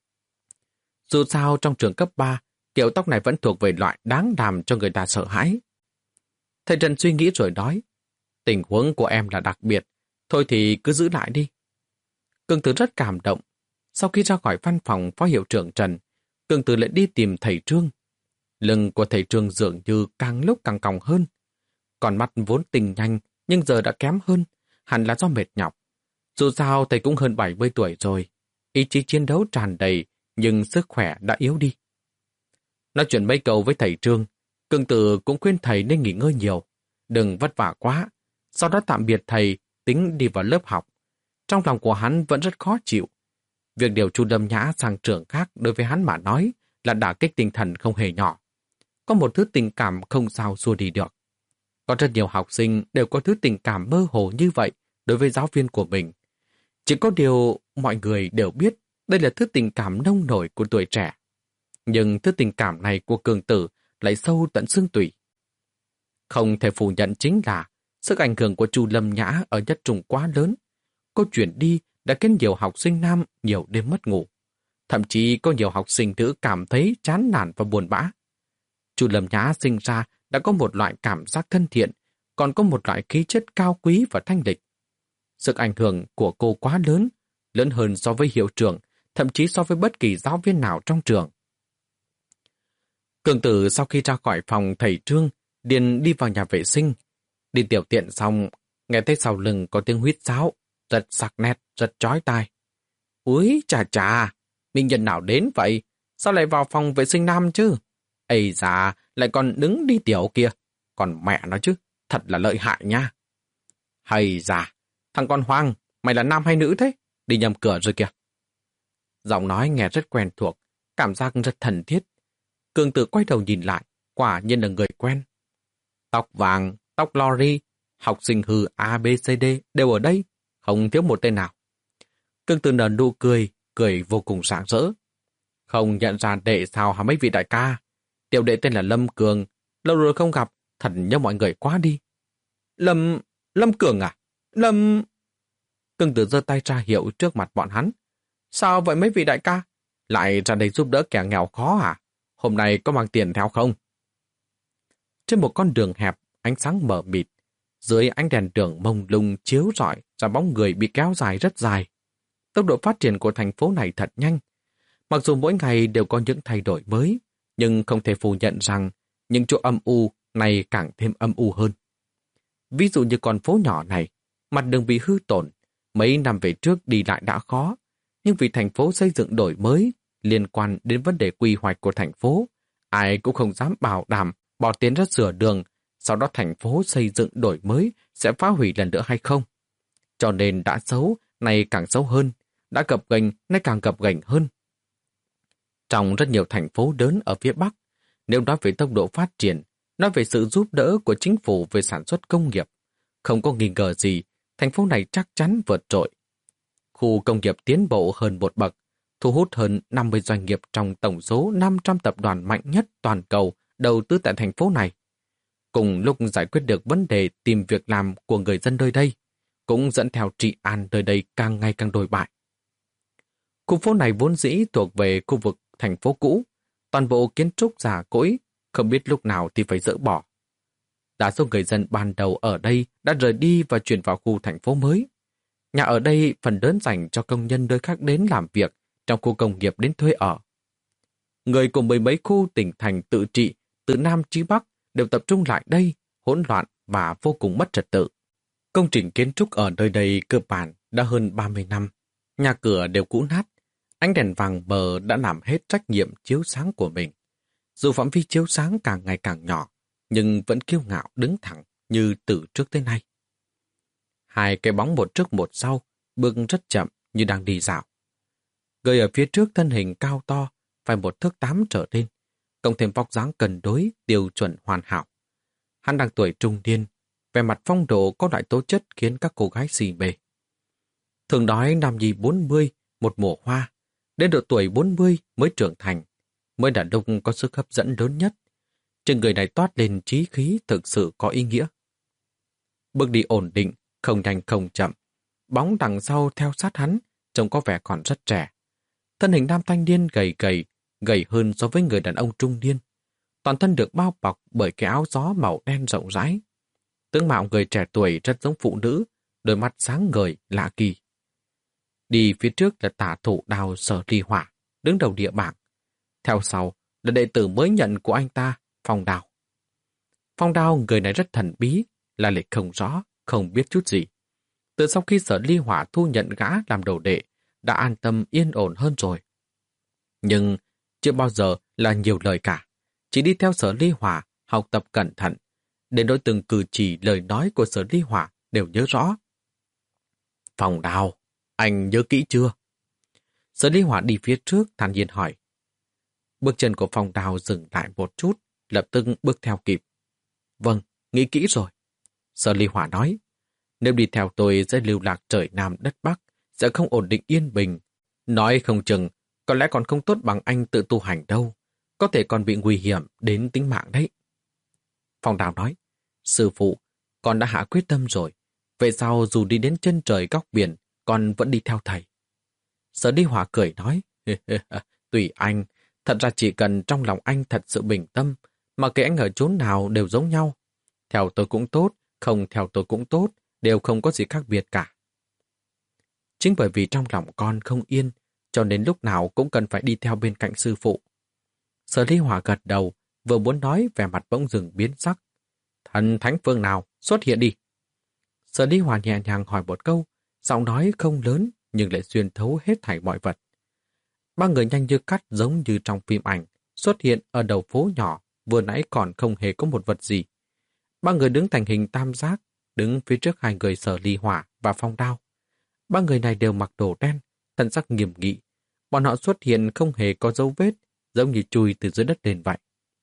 Dù sao trong trường cấp ba, kiểu tóc này vẫn thuộc về loại đáng làm cho người ta sợ hãi. Thầy Trần suy nghĩ rồi nói, tình huống của em là đặc biệt, thôi thì cứ giữ lại đi. Cương Tử rất cảm động. Sau khi ra khỏi văn phòng phó hiệu trưởng Trần, Cương Tử lại đi tìm thầy Trương. Lưng của thầy Trương dường như càng lúc càng còng hơn. Còn mắt vốn tình nhanh, nhưng giờ đã kém hơn, hẳn là do mệt nhọc. Dù sao thầy cũng hơn bảy mươi tuổi rồi, ý chí chiến đấu tràn đầy, nhưng sức khỏe đã yếu đi. Nói chuyện mấy câu với thầy Trương, Cương Tử cũng khuyên thầy nên nghỉ ngơi nhiều, đừng vất vả quá. Sau đó tạm biệt thầy, tính đi vào lớp học. Trong lòng của hắn vẫn rất khó chịu. Việc điều Chu Lâm Nhã sang trường khác đối với hắn mà nói là đả kích tinh thần không hề nhỏ. Có một thứ tình cảm không sao xua đi được. Có rất nhiều học sinh đều có thứ tình cảm mơ hồ như vậy đối với giáo viên của mình. Chỉ có điều mọi người đều biết đây là thứ tình cảm nông nổi của tuổi trẻ. Nhưng thứ tình cảm này của Cương Tử lại sâu tận xương tủy. Không thể phủ nhận chính là sức ảnh hưởng của Chu Lâm Nhã ở Nhất Trung quá lớn. Cô chuyển đi đã khiến nhiều học sinh nam nhiều đêm mất ngủ. Thậm chí có nhiều học sinh nữ cảm thấy chán nản và buồn bã. Chu Lâm Nhã sinh ra đã có một loại cảm giác thân thiện, còn có một loại khí chất cao quý và thanh lịch. Sức ảnh hưởng của cô quá lớn, lớn hơn so với hiệu trưởng, thậm chí so với bất kỳ giáo viên nào trong trường. Cương Tử sau khi ra khỏi phòng thầy Trương, liền đi vào nhà vệ sinh. Đi tiểu tiện xong, nghe thấy sau lưng có tiếng huýt sáo, rất sắc nét, rất chói tai. Úi chà chà, minh nhân nào đến vậy? Sao lại vào phòng vệ sinh nam chứ? Ây da, lại còn đứng đi tiểu kia. Còn mẹ nó chứ, thật là lợi hại nha. Hay da, thằng con Hoang, mày là nam hay nữ thế? Đi nhầm cửa rồi kìa. Giọng nói nghe rất quen thuộc, cảm giác rất thân thiết. Cương Tử quay đầu nhìn lại, quả nhiên là người quen. Tóc vàng, tóc lori, học sinh hư A, B, C, D đều ở đây, không thiếu một tên nào. Cương Tử nở nụ cười, cười vô cùng rạng rỡ. Không nhận ra đệ sao hả mấy vị đại ca? Tiểu đệ tên là Lâm Cường, lâu rồi không gặp, thật nhớ mọi người quá đi. Lâm... Lâm Cường à? Lâm... Cương Tử giơ tay ra hiệu trước mặt bọn hắn. Sao vậy mấy vị đại ca? Lại ra đây giúp đỡ kẻ nghèo khó à? Hôm nay có mang tiền theo không? Trên một con đường hẹp, ánh sáng mờ mịt, dưới ánh đèn đường mông lung chiếu rọi ra bóng người bị kéo dài rất dài. Tốc độ phát triển của thành phố này thật nhanh. Mặc dù mỗi ngày đều có những thay đổi mới, nhưng không thể phủ nhận rằng những chỗ âm u này càng thêm âm u hơn. Ví dụ như con phố nhỏ này, mặt đường bị hư tổn, mấy năm về trước đi lại đã khó, nhưng vì thành phố xây dựng đổi mới liên quan đến vấn đề quy hoạch của thành phố, ai cũng không dám bảo đảm bỏ tiền ra sửa đường, sau đó thành phố xây dựng đổi mới sẽ phá hủy lần nữa hay không. Cho nên đã xấu, nay càng xấu hơn, đã gập ghềnh, nay càng gập ghềnh hơn. Trong rất nhiều thành phố lớn ở phía Bắc, nếu nói về tốc độ phát triển, nói về sự giúp đỡ của chính phủ về sản xuất công nghiệp, không có nghi ngờ gì, thành phố này chắc chắn vượt trội. Khu công nghiệp tiến bộ hơn một bậc, thu hút hơn năm mươi doanh nghiệp trong tổng số năm trăm tập đoàn mạnh nhất toàn cầu đầu tư tại thành phố này. Cùng lúc giải quyết được vấn đề tìm việc làm của người dân nơi đây, cũng dẫn theo trị an nơi đây càng ngày càng đồi bại. Khu phố này vốn dĩ thuộc về khu vực thành phố cũ, toàn bộ kiến trúc già cỗi, không biết lúc nào thì phải dỡ bỏ. Đa số người dân ban đầu ở đây đã rời đi và chuyển vào khu thành phố mới. Nhà ở đây phần lớn dành cho công nhân nơi khác đến làm việc, trong khu công nghiệp đến thuê ở. Người của mười mấy khu tỉnh thành tự trị từ Nam chí Bắc đều tập trung lại đây, hỗn loạn và vô cùng mất trật tự. Công trình kiến trúc ở nơi đây cơ bản đã hơn ba mươi năm. Nhà cửa đều cũ nát, ánh đèn vàng mờ đã làm hết trách nhiệm chiếu sáng của mình. Dù phạm vi chiếu sáng càng ngày càng nhỏ, nhưng vẫn kiêu ngạo đứng thẳng như từ trước tới nay. Hai cái bóng một trước một sau, bước rất chậm như đang đi dạo. Người ở phía trước thân hình cao to, phải một thước tám trở lên, cộng thêm vóc dáng cân đối, tiêu chuẩn hoàn hảo. Hắn đang tuổi trung niên, vẻ mặt phong độ có loại tố chất khiến các cô gái xì mê. Thường nói nam nhi bốn mươi, một mùa hoa, đến độ tuổi bốn mươi mới trưởng thành, mới là lúc có sức hấp dẫn lớn nhất. Trên người này toát lên trí khí thực sự có ý nghĩa. Bước đi ổn định, không nhanh không chậm. Bóng đằng sau theo sát hắn, trông có vẻ còn rất trẻ. Thân hình nam thanh niên gầy gầy, gầy hơn so với người đàn ông trung niên. Toàn thân được bao bọc bởi cái áo gió màu đen rộng rãi. Tướng mạo người trẻ tuổi rất giống phụ nữ, đôi mắt sáng ngời, lạ kỳ. Đi phía trước là tả thủ đào Sở Ly Hỏa, đứng đầu địa bảng. Theo sau là đệ tử mới nhận của anh ta, Phong Đào. Phong Đào người này rất thần bí, là lịch không rõ, không biết chút gì. Từ sau khi Sở Ly Hỏa thu nhận gã làm đồ đệ, đã an tâm yên ổn hơn rồi. Nhưng chưa bao giờ là nhiều lời cả, chỉ đi theo Sở Ly Hỏa, học tập cẩn thận, đến nỗi từng cử chỉ lời nói của Sở Ly Hỏa đều nhớ rõ. Phong Đào, anh nhớ kỹ chưa? Sở Ly Hỏa đi phía trước thản nhiên hỏi. Bước chân của Phong Đào dừng lại một chút, lập tức bước theo kịp. Vâng, nghĩ kỹ rồi. Sở Ly Hỏa nói, nếu đi theo tôi sẽ lưu lạc trời Nam đất Bắc, sẽ không ổn định yên bình. Nói không chừng, có lẽ còn không tốt bằng anh tự tu hành đâu. Có thể còn bị nguy hiểm đến tính mạng đấy. Phong Đào nói, sư phụ, con đã hạ quyết tâm rồi. Vậy sao dù đi đến chân trời góc biển, con vẫn đi theo thầy? Sở Ly Hỏa cười nói, tùy anh, thật ra chỉ cần trong lòng anh thật sự bình tâm, mà kệ anh ở chốn nào đều giống nhau. Theo tôi cũng tốt, không theo tôi cũng tốt, đều không có gì khác biệt cả. Chính bởi vì trong lòng con không yên, cho nên lúc nào cũng cần phải đi theo bên cạnh sư phụ. Sở Ly Hỏa gật đầu, vừa muốn nói vẻ mặt bỗng dừng biến sắc. Thần thánh phương nào, xuất hiện đi. Sở Ly Hỏa nhẹ nhàng hỏi một câu, giọng nói không lớn nhưng lại xuyên thấu hết thảy mọi vật. Ba người nhanh như cắt giống như trong phim ảnh, xuất hiện ở đầu phố nhỏ, vừa nãy còn không hề có một vật gì. Ba người đứng thành hình tam giác, đứng phía trước hai người Sở Ly Hỏa và Phong Đao. Ba người này đều mặc đồ đen, thân sắc nghiêm nghị. Bọn họ xuất hiện không hề có dấu vết, giống như chui từ dưới đất lên vậy.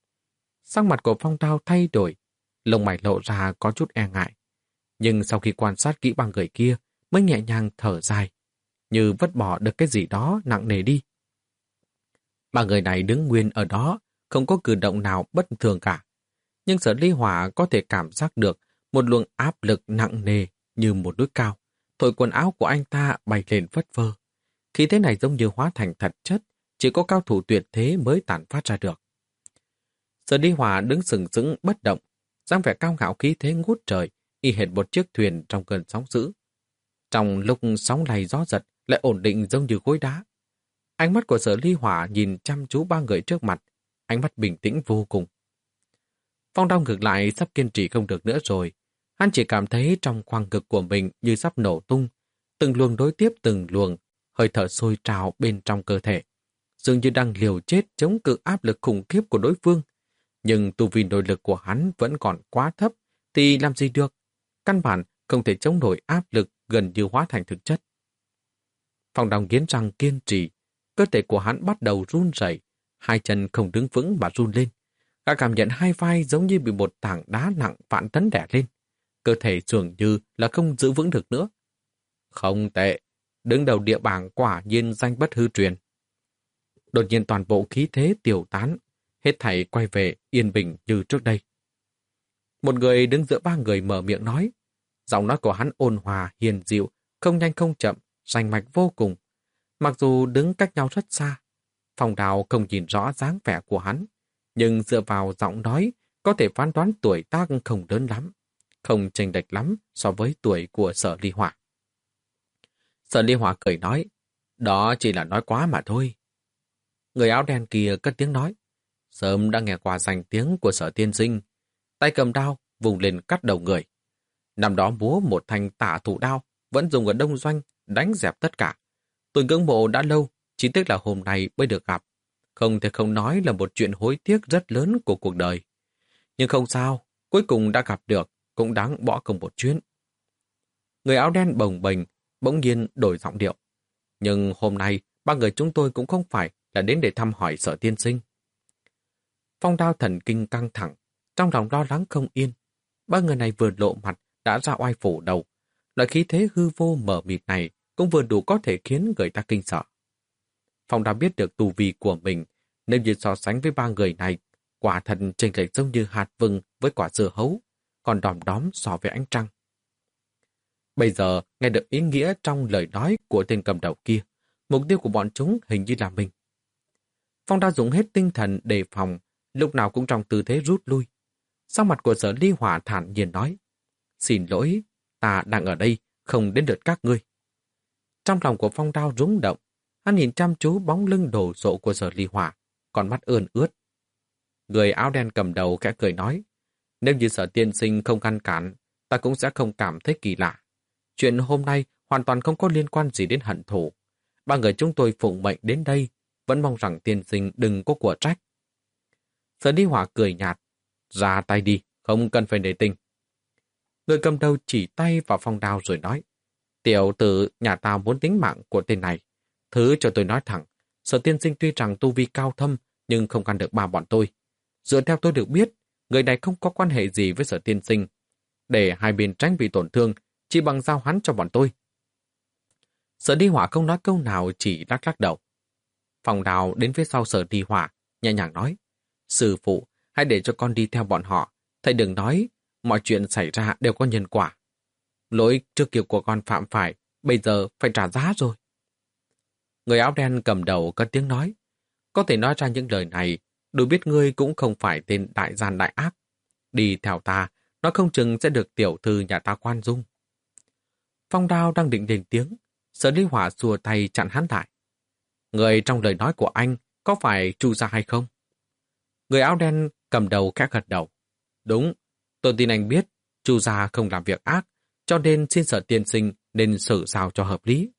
Sắc mặt của Phong Đao thay đổi, lông mày lộ ra có chút e ngại. Nhưng sau khi quan sát kỹ ba người kia, mới nhẹ nhàng thở dài, như vứt bỏ được cái gì đó nặng nề đi. Ba người này đứng nguyên ở đó, không có cử động nào bất thường cả. Nhưng Sở Ly Hỏa có thể cảm giác được một luồng áp lực nặng nề như một núi cao. Thổi quần áo của anh ta bay lên phất phơ. Khí thế này giống như hóa thành thật chất, chỉ có cao thủ tuyệt thế mới tản phát ra được. Sở Ly Hỏa đứng sừng sững bất động, dáng vẻ cao ngạo khí thế ngút trời, y hệt một chiếc thuyền trong cơn sóng dữ. Trong lúc sóng lay gió giật, lại ổn định giống như khối đá. Ánh mắt của Sở Ly Hỏa nhìn chăm chú ba người trước mặt, ánh mắt bình tĩnh vô cùng. Phong Đao ngược lại sắp kiên trì không được nữa rồi. Hắn chỉ cảm thấy trong khoang ngực của mình như sắp nổ tung, từng luồng đối tiếp từng luồng, hơi thở sôi trào bên trong cơ thể. Dường như đang liều chết chống cự áp lực khủng khiếp của đối phương. Nhưng tu vi nội lực của hắn vẫn còn quá thấp, thì làm gì được? Căn bản không thể chống nổi áp lực gần như hóa thành thực chất. Phong Đao nghiến răng kiên trì, cơ thể của hắn bắt đầu run rẩy, hai chân không đứng vững mà run lên. Gã cảm nhận hai vai giống như bị một tảng đá nặng vạn tấn đè lên. Cơ thể dường như là không giữ vững được nữa. Không tệ, đứng đầu địa bảng quả nhiên danh bất hư truyền. Đột nhiên toàn bộ khí thế tiêu tán, hết thảy quay về yên bình như trước đây. Một người đứng giữa ba người mở miệng nói. Giọng nói của hắn ôn hòa, hiền dịu, không nhanh không chậm, rành mạch vô cùng. Mặc dù đứng cách nhau rất xa, Phong Đao không nhìn rõ dáng vẻ của hắn, nhưng dựa vào giọng nói, có thể phán đoán tuổi tác không lớn lắm, không chênh lệch lắm so với tuổi của Sở Ly Hỏa. Sở Ly Hỏa cười nói, đó chỉ là nói quá mà thôi. Người áo đen kia cất tiếng nói, sớm đã nghe qua danh tiếng của Sở tiên sinh, tay cầm đao vùng lên cắt đầu người. Năm đó múa một thanh tả thủ đao, vẫn dùng ở đông doanh, đánh dẹp tất cả. Tôi ngưỡng mộ đã lâu, chỉ tiếc là hôm nay mới được gặp. Không thể không nói là một chuyện hối tiếc rất lớn của cuộc đời. Nhưng không sao, cuối cùng đã gặp được, cũng đáng bỏ công một chuyến. Người áo đen bồng bềnh, bỗng nhiên đổi giọng điệu. Nhưng hôm nay, ba người chúng tôi cũng không phải là đến để thăm hỏi Sở tiên sinh. Phong Đao thần kinh căng thẳng, trong lòng lo lắng không yên. Ba người này vừa lộ mặt đã ra oai phủ đầu. Loại khí thế hư vô mờ mịt này cũng vừa đủ có thể khiến người ta kinh sợ. Phong Đao biết được tu vi của mình, nếu như so sánh với ba người này, quả thật chênh lệch giống như hạt vừng với quả dưa hấu, còn đom đóm so với ánh trăng. Bây giờ, nghe được ý nghĩa trong lời nói của tên cầm đầu kia, mục tiêu của bọn chúng hình như là mình. Phong Đao dùng hết tinh thần đề phòng, lúc nào cũng trong tư thế rút lui. Sau mặt của Sở Ly Hỏa thản nhiên nói, xin lỗi, ta đang ở đây, không đến lượt các ngươi. Trong lòng của Phong Đao rung động, hắn nhìn chăm chú bóng lưng đổ sộ của Sở Ly Hỏa, còn mắt ươn ướt. Người áo đen cầm đầu khẽ cười nói, nếu như Sở tiên sinh không ngăn cản, ta cũng sẽ không cảm thấy kỳ lạ. Chuyện hôm nay hoàn toàn không có liên quan gì đến hận thù. Ba người chúng tôi phụng mệnh đến đây, vẫn mong rằng tiên sinh đừng có của trách. Sở Ly Hỏa cười nhạt, ra tay đi, không cần phải nể tình. Người cầm đầu chỉ tay vào Phong Đao rồi nói, tiểu tử nhà ta muốn tính mạng của tên này. Thứ cho tôi nói thẳng, Sở tiên sinh tuy rằng tu vi cao thâm, nhưng không ngăn được ba bọn tôi. Dựa theo tôi được biết, người này không có quan hệ gì với Sở tiên sinh. Để hai bên tránh bị tổn thương, chỉ bằng giao hắn cho bọn tôi. Sở Ly Hỏa không nói câu nào, chỉ lắc lắc đầu. Phong Đao đến phía sau Sở Ly Hỏa, nhẹ nhàng nói, sư phụ, hãy để cho con đi theo bọn họ. Thầy đừng nói, mọi chuyện xảy ra đều có nhân quả. Lỗi trước kia của con phạm phải, bây giờ phải trả giá rồi. Người áo đen cầm đầu cất tiếng nói, có thể nói ra những lời này, đủ biết ngươi cũng không phải tên đại gian đại ác. Đi theo ta, nó không chừng sẽ được tiểu thư nhà ta khoan dung. Phong Đao đang định lên tiếng, Sở Ly Hỏa xua tay chặn hắn lại. Người trong lời nói của anh có phải Chu gia hay không? Người áo đen cầm đầu khẽ gật đầu. Đúng, tôi tin anh biết Chu gia không làm việc ác, cho nên xin Sở tiên sinh nên xử sao cho hợp lý.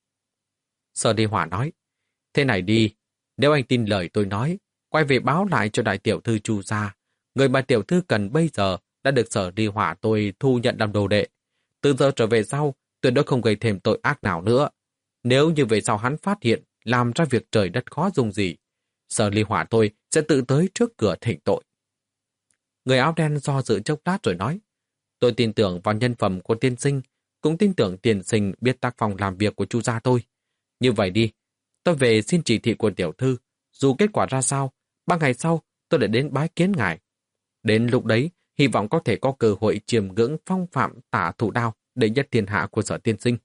Sở Ly Hỏa nói, thế này đi, nếu anh tin lời tôi nói, quay về báo lại cho đại tiểu thư Chu gia, người mà tiểu thư cần bây giờ đã được Sở Ly Hỏa tôi thu nhận làm đồ đệ. Từ giờ trở về sau, tuyệt đối không gây thêm tội ác nào nữa. Nếu như về sau hắn phát hiện làm ra việc trời đất khó dung gì, Sở Ly Hỏa tôi sẽ tự tới trước cửa thỉnh tội. Người áo đen do dự chốc lát rồi nói, tôi tin tưởng vào nhân phẩm của tiên sinh, cũng tin tưởng tiên sinh biết tác phong làm việc của Chu gia tôi. Như vậy đi, tôi về xin chỉ thị của tiểu thư, dù kết quả ra sao, ba ngày sau tôi lại đến bái kiến ngài. Đến lúc đấy, hy vọng có thể có cơ hội chiêm ngưỡng phong phạm tả thủ đao đệ nhất thiên hạ của Sở tiên sinh.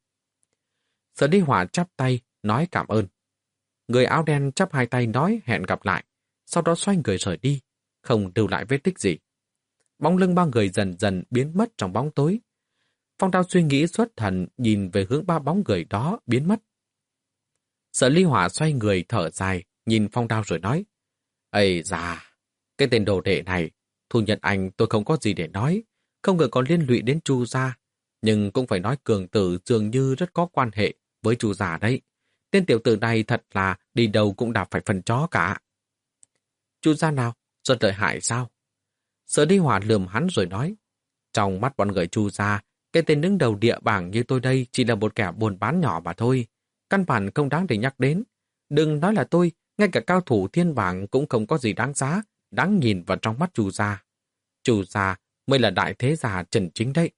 Sở Ly Hỏa chắp tay, nói cảm ơn. Người áo đen chắp hai tay nói hẹn gặp lại, sau đó xoay người rời đi, không lưu lại vết tích gì. Bóng lưng ba người dần dần biến mất trong bóng tối. Phong Đao suy nghĩ xuất thần nhìn về hướng ba bóng người đó biến mất. Sở Ly Hỏa xoay người thở dài, nhìn Phong Đao rồi nói, ây da, cái tên đồ đệ này, thu nhận anh tôi không có gì để nói, không ngờ còn liên lụy đến Chu gia, nhưng cũng phải nói cường tử dường như rất có quan hệ với Chu gia đấy. Tên tiểu tử này thật là đi đâu cũng đạp phải phần chó cả. Chu gia nào? Rất lợi hại sao? Sở Ly Hỏa lườm hắn rồi nói, trong mắt bọn người Chu gia, cái tên đứng đầu địa bảng như tôi đây chỉ là một kẻ buôn bán nhỏ mà thôi. Căn bản không đáng để nhắc đến. Đừng nói là tôi, ngay cả cao thủ thiên bảng cũng không có gì đáng giá, đáng nhìn vào trong mắt Chu gia. Chu gia mới là đại thế gia chân chính đấy.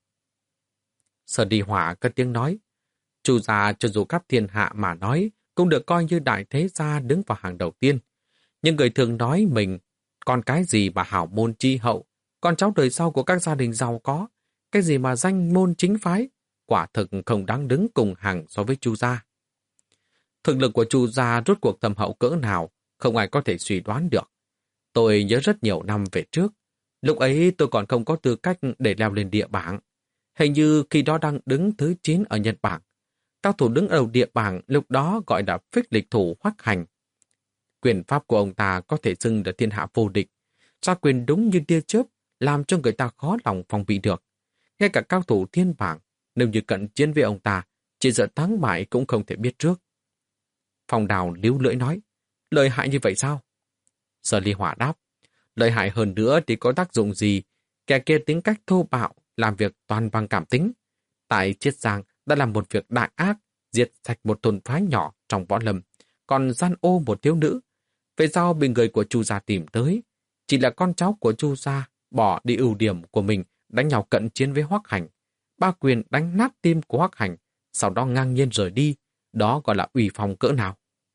Sở Ly Hỏa cất tiếng nói, Chu gia cho dù khắp thiên hạ mà nói, cũng được coi như đại thế gia đứng vào hàng đầu tiên. Nhưng người thường nói mình, còn cái gì mà hảo môn chi hậu, con cháu đời sau của các gia đình giàu có, cái gì mà danh môn chính phái, quả thực không đáng đứng cùng hàng so với Chu gia. Thực lực của Chu gia rốt cuộc thâm hậu cỡ nào, không ai có thể suy đoán được. Tôi nhớ rất nhiều năm về trước, lúc ấy tôi còn không có tư cách để leo lên địa bảng. Hình như khi đó đang đứng thứ chín ở Nhật Bản. Cao thủ đứng ở đầu địa bảng lúc đó gọi là phích lịch thủ Hoắc Hành. Quyền pháp của ông ta có thể xưng là thiên hạ vô địch, ra quyền đúng như tia chớp, làm cho người ta khó lòng phòng bị được. Ngay cả cao thủ thiên bảng, nếu như cận chiến với ông ta, chỉ sợ thắng bại cũng không thể biết trước. Phong Đào líu lưỡi nói, lợi hại như vậy sao? Sở Ly Hỏa đáp, lợi hại hơn nữa thì có tác dụng gì? Kẻ kia tính cách thô bạo, làm việc toàn bằng cảm tính. Tại Chiết Giang đã làm một việc đại ác, diệt sạch một thôn phái nhỏ trong võ lâm, còn gian ô một thiếu nữ. Về sau bị người của Chu gia tìm tới, chỉ là con cháu của Chu gia bỏ đi ưu điểm của mình đánh nhau cận chiến với Hoắc Hành. Ba quyền đánh nát tim của Hoắc Hành, sau đó ngang nhiên rời đi, đó gọi là uy phong cỡ nào.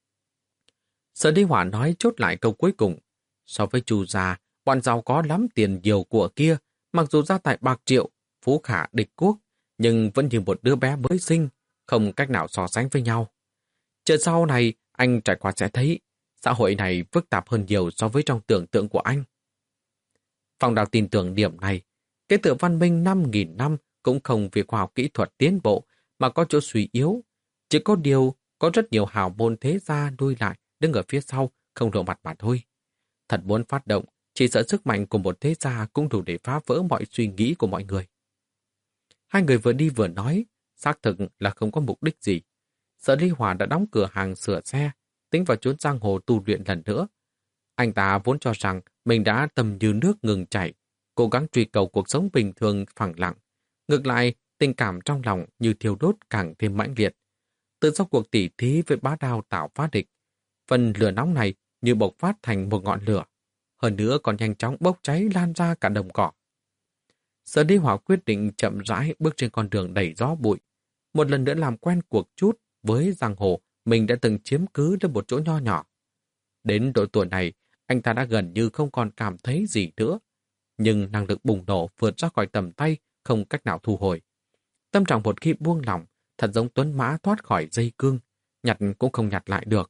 Sở Đi Hỏa nói chốt lại câu cuối cùng. So với Chu gia, bọn giàu có lắm tiền nhiều của kia, mặc dù gia tài bạc triệu, phú khả địch quốc, nhưng vẫn như một đứa bé mới sinh, không cách nào so sánh với nhau. Chờ sau này, anh trải qua sẽ thấy, xã hội này phức tạp hơn nhiều so với trong tưởng tượng của anh. Phong Đào tin tưởng điểm này. Cái tự văn minh năm nghìn năm cũng không vì khoa học kỹ thuật tiến bộ mà có chỗ suy yếu. Chỉ có điều, có rất nhiều hào môn thế gia đuôi lại, đứng ở phía sau, không lộ mặt mà thôi. Thật muốn phát động, chỉ sợ sức mạnh của một thế gia cũng đủ để phá vỡ mọi suy nghĩ của mọi người. Hai người vừa đi vừa nói, xác thực là không có mục đích gì. Sở Ly Hỏa đã đóng cửa hàng sửa xe, tính vào chốn giang hồ tu luyện lần nữa. Anh ta vốn cho rằng mình đã tầm như nước ngừng chảy, cố gắng truy cầu cuộc sống bình thường phẳng lặng. Ngược lại, tình cảm trong lòng như thiêu đốt càng thêm mãnh liệt. Từ sau cuộc tỉ thí với bá đao tạo phá địch, phần lửa nóng này như bộc phát thành một ngọn lửa. Hơn nữa còn nhanh chóng bốc cháy lan ra cả đồng cỏ. Sở Đi Hỏa quyết định chậm rãi bước trên con đường đầy gió bụi. Một lần nữa làm quen cuộc chút với giang hồ mình đã từng chiếm cứ đến một chỗ nho nhỏ. Đến độ tuổi này, anh ta đã gần như không còn cảm thấy gì nữa. Nhưng năng lực bùng nổ vượt ra khỏi tầm tay, không cách nào thu hồi. Tâm trạng một khi buông lỏng, thật giống tuấn mã thoát khỏi dây cương, nhặt cũng không nhặt lại được.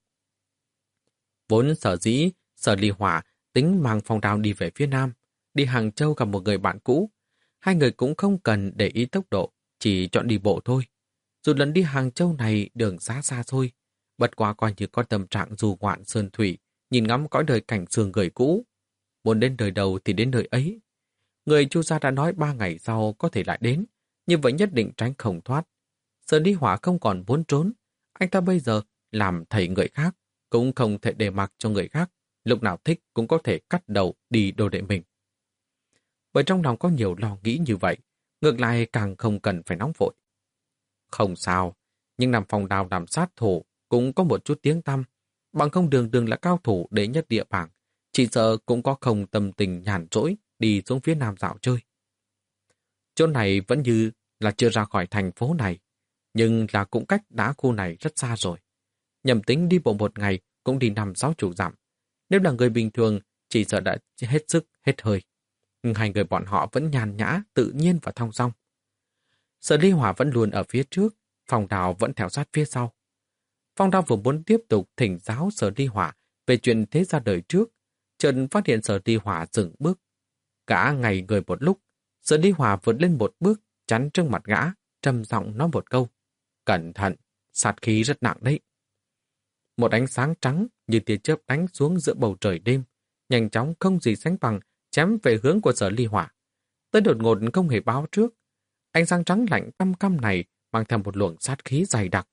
Vốn sở dĩ, Sở Ly Hỏa tính mang Phong Đao đi về phía Nam, đi Hàng Châu gặp một người bạn cũ. Hai người cũng không cần để ý tốc độ, chỉ chọn đi bộ thôi. Dù lần đi Hàng Châu này đường xa xa xôi, bất quá coi như có tâm trạng du ngoạn sơn thủy, nhìn ngắm cõi đời cảnh xương người cũ. Muốn đến đời đầu thì đến đời ấy. Người Chu gia đã nói ba ngày sau có thể lại đến, nhưng vẫn nhất định tránh không thoát. Sở Đi Hỏa không còn muốn trốn, anh ta bây giờ làm thầy người khác, cũng không thể để mặc cho người khác, lúc nào thích cũng có thể cắt đầu đi đồ đệ mình. Bởi trong lòng có nhiều lo nghĩ như vậy, ngược lại càng không cần phải nóng vội. Không sao, nhưng nằm Phong Đao làm sát thủ cũng có một chút tiếng tăm, bằng không đường đường là cao thủ đệ nhất địa bảng, chỉ sợ cũng có không tâm tình nhàn rỗi đi xuống phía Nam dạo chơi. Chỗ này vẫn như là chưa ra khỏi thành phố này, nhưng là cũng cách đá khu này rất xa rồi. Nhầm tính đi bộ một ngày cũng đi năm sáu chục dặm. Nếu là người bình thường, chỉ sợ đã hết sức, hết hơi. Nhưng hai người bọn họ vẫn nhàn nhã, tự nhiên và thong dong. Sở Ly Hỏa vẫn luôn ở phía trước, Phong Đao vẫn theo sát phía sau. Phong Đao vừa muốn tiếp tục thỉnh giáo Sở Ly Hỏa về chuyện thế gia đời trước, chợt phát hiện Sở Ly Hỏa dừng bước. Gã ngày người một lúc, Sở Ly Hỏa vượt lên một bước, chắn trước mặt gã, trầm giọng nói một câu. Cẩn thận, sát khí rất nặng đấy. Một ánh sáng trắng như tia chớp đánh xuống giữa bầu trời đêm, nhanh chóng không gì sánh bằng, chém về hướng của Sở Ly Hỏa. Tới đột ngột không hề báo trước. Ánh sáng trắng lạnh căm căm này mang theo một luồng sát khí dày đặc.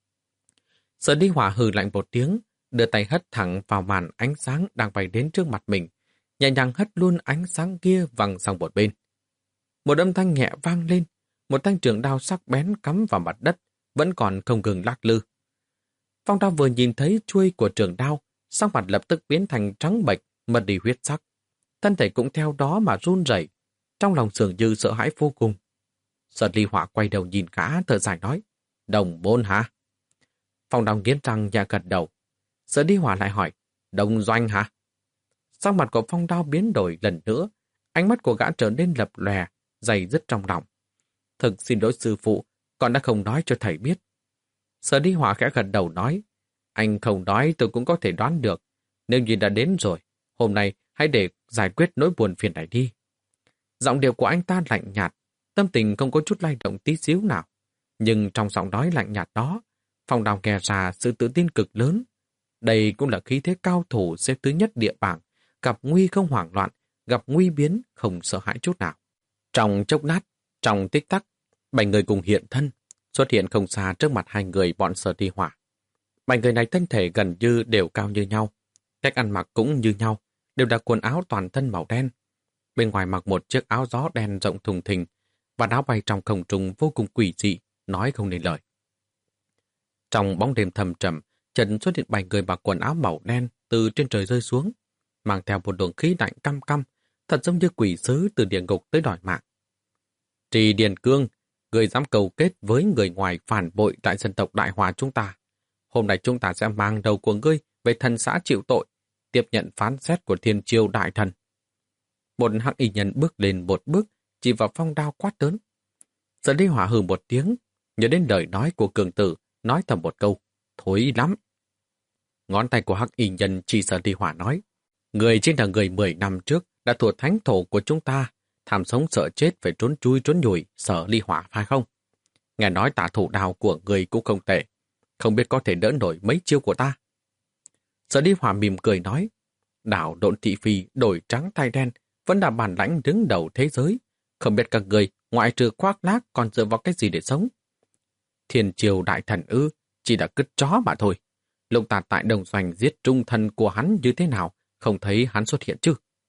Sở Ly Hỏa hừ lạnh một tiếng, đưa tay hất thẳng vào màn ánh sáng đang bay đến trước mặt mình, nhẹ nhàng hất luôn ánh sáng kia văng sang một bên. Một âm thanh nhẹ vang lên, một thanh trường đao sắc bén cắm vào mặt đất, vẫn còn không ngừng lắc lư. Phong Đao vừa nhìn thấy chuôi của trường đao, sắc mặt lập tức biến thành trắng bệch, mất đi huyết sắc. Thân thể cũng theo đó mà run rẩy, trong lòng dường như sợ hãi vô cùng. Sở Ly Hỏa quay đầu nhìn gã, thở dài nói, đồng môn hả? Phong Đao nghiến răng nhẹ gật đầu. Sở Ly Hỏa lại hỏi, đồng doanh hả? Sắc mặt của Phong Đao biến đổi lần nữa, ánh mắt của gã trở nên lập lòe, dày dứt trong lòng. Thực xin lỗi sư phụ, con đã không nói cho thầy biết. Sở Ly Hỏa khẽ gật đầu nói, anh không nói tôi cũng có thể đoán được. Nếu như đã đến rồi, hôm nay hãy để giải quyết nỗi buồn phiền này đi. Giọng điệu của anh ta lạnh nhạt, tâm tình không có chút lay động tí xíu nào. Nhưng trong giọng nói lạnh nhạt đó, Phong Đao nghe ra sự tự tin cực lớn. Đây cũng là khí thế cao thủ xếp thứ nhất địa bảng, gặp nguy không hoảng loạn, gặp nguy biến không sợ hãi chút nào. Trong chốc lát, trong tích tắc, bảy người cùng hiện thân, xuất hiện không xa trước mặt hai người bọn Sở Ly Hỏa. Bảy người này thân thể gần như đều cao như nhau, cách ăn mặc cũng như nhau, đều là quần áo toàn thân màu đen. Bên ngoài mặc một chiếc áo gió đen rộng thùng thình, và áo bay trong không trung vô cùng quỷ dị, nói không nên lời. Trong bóng đêm thầm trầm, Trần xuất hiện bảy người mặc quần áo màu đen từ trên trời rơi xuống, mang theo một luồng khí lạnh căm căm, thật giống như quỷ sứ từ địa ngục tới đòi mạng. Trì Điền Cương, người dám cầu kết với người ngoài phản bội tại dân tộc Đại Hòa chúng ta. Hôm nay chúng ta sẽ mang đầu của ngươi về thần xã chịu tội, tiếp nhận phán xét của thiên triều đại thần. Một hắc y nhân bước lên một bước, chỉ vào Phong Đao quát lớn. Sở Ly Hỏa hừ một tiếng, nhớ đến lời nói của cường tử, nói thầm một câu, thối lắm. Ngón tay của hắc y nhân chỉ Sở Ly Hỏa nói, người chính là người mười năm trước đã thuộc thánh thổ của chúng ta, tham sống sợ chết phải trốn chui trốn nhủi Sở Ly Hỏa phải không? Nghe nói tả thủ đao của người cũng không tệ, không biết có thể đỡ nổi mấy chiêu của ta. Sở Ly Hỏa mỉm cười nói, đảo độn thị phi đổi trắng thay đen vẫn là bản lãnh đứng đầu thế giới, không biết các người ngoại trừ khoác lác còn dựa vào cái gì để sống. Thiên triều đại thần ư, chỉ đã cứt chó mà thôi. Lục Tạt tại đồng doanh giết trung thần của hắn như thế nào, không thấy hắn xuất hiện chứ?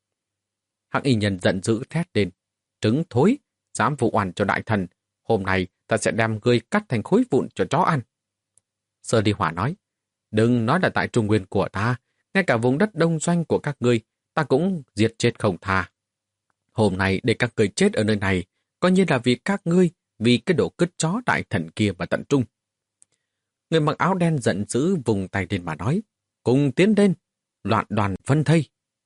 Hắc y nhân giận dữ thét lên, trứng thối, dám vụ oan cho đại thần, hôm nay ta sẽ đem ngươi cắt thành khối vụn cho chó ăn. Sở Ly Hỏa nói, đừng nói là tại trung nguyên của ta, ngay cả vùng đất đông doanh của các ngươi, ta cũng diệt chết không tha. Hôm nay để các ngươi chết ở nơi này, coi như là vì các ngươi, vì cái đồ cứt chó đại thần kia mà tận trung. Người mặc áo đen giận dữ vùng tay lên mà nói, cùng tiến lên, loạn đoàn phân thây.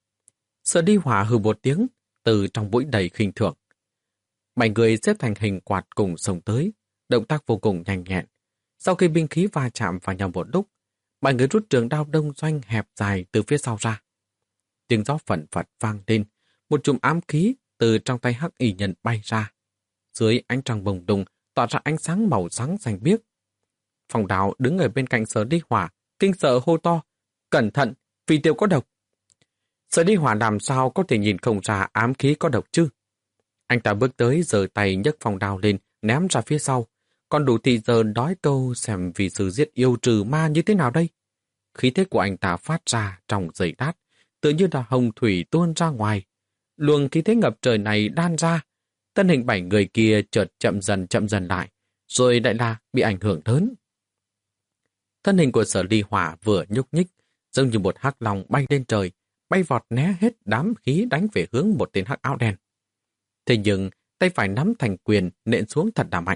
Sở Ly Hỏa hừ một tiếng, từ trong bụi đầy khinh thường. Bảy người xếp thành hình quạt cùng xông tới, động tác vô cùng nhanh nhẹn. Sau khi binh khí va chạm vào nhau một lúc, bảy người rút trường đao đông doanh hẹp dài từ phía sau ra. Tiếng gió phẩn phật vang lên, một chùm ám khí từ trong tay hắc y nhân bay ra. Dưới ánh trăng bồng đùng tỏa ra ánh sáng màu sáng xanh biếc. Phong Đao đứng ở bên cạnh Sở Ly Hỏa, kinh sợ hô to, cẩn thận, phi tiêu có độc. Sở Ly Hỏa làm sao có thể nhìn không ra ám khí có độc chứ? Anh ta bước tới giơ tay nhấc Phong Đao lên, ném ra phía sau. Còn đủ thì giờ nói câu xem vì sự giết yêu trừ ma như thế nào đây? Khí thế của anh ta phát ra trong giây lát, tự như là hồng thủy tuôn ra ngoài. Luồng khí thế ngập trời này đan ra, thân hình bảy người kia chợt chậm dần chậm dần lại, rồi lại là bị ảnh hưởng lớn. Thân hình của Sở Ly Hỏa vừa nhúc nhích, giống như một hắc long bay lên trời, bay vọt né hết đám khí đánh về hướng một tên hắc áo đen. Thế nhưng tay phải nắm thành quyền nện xuống thật là mạnh.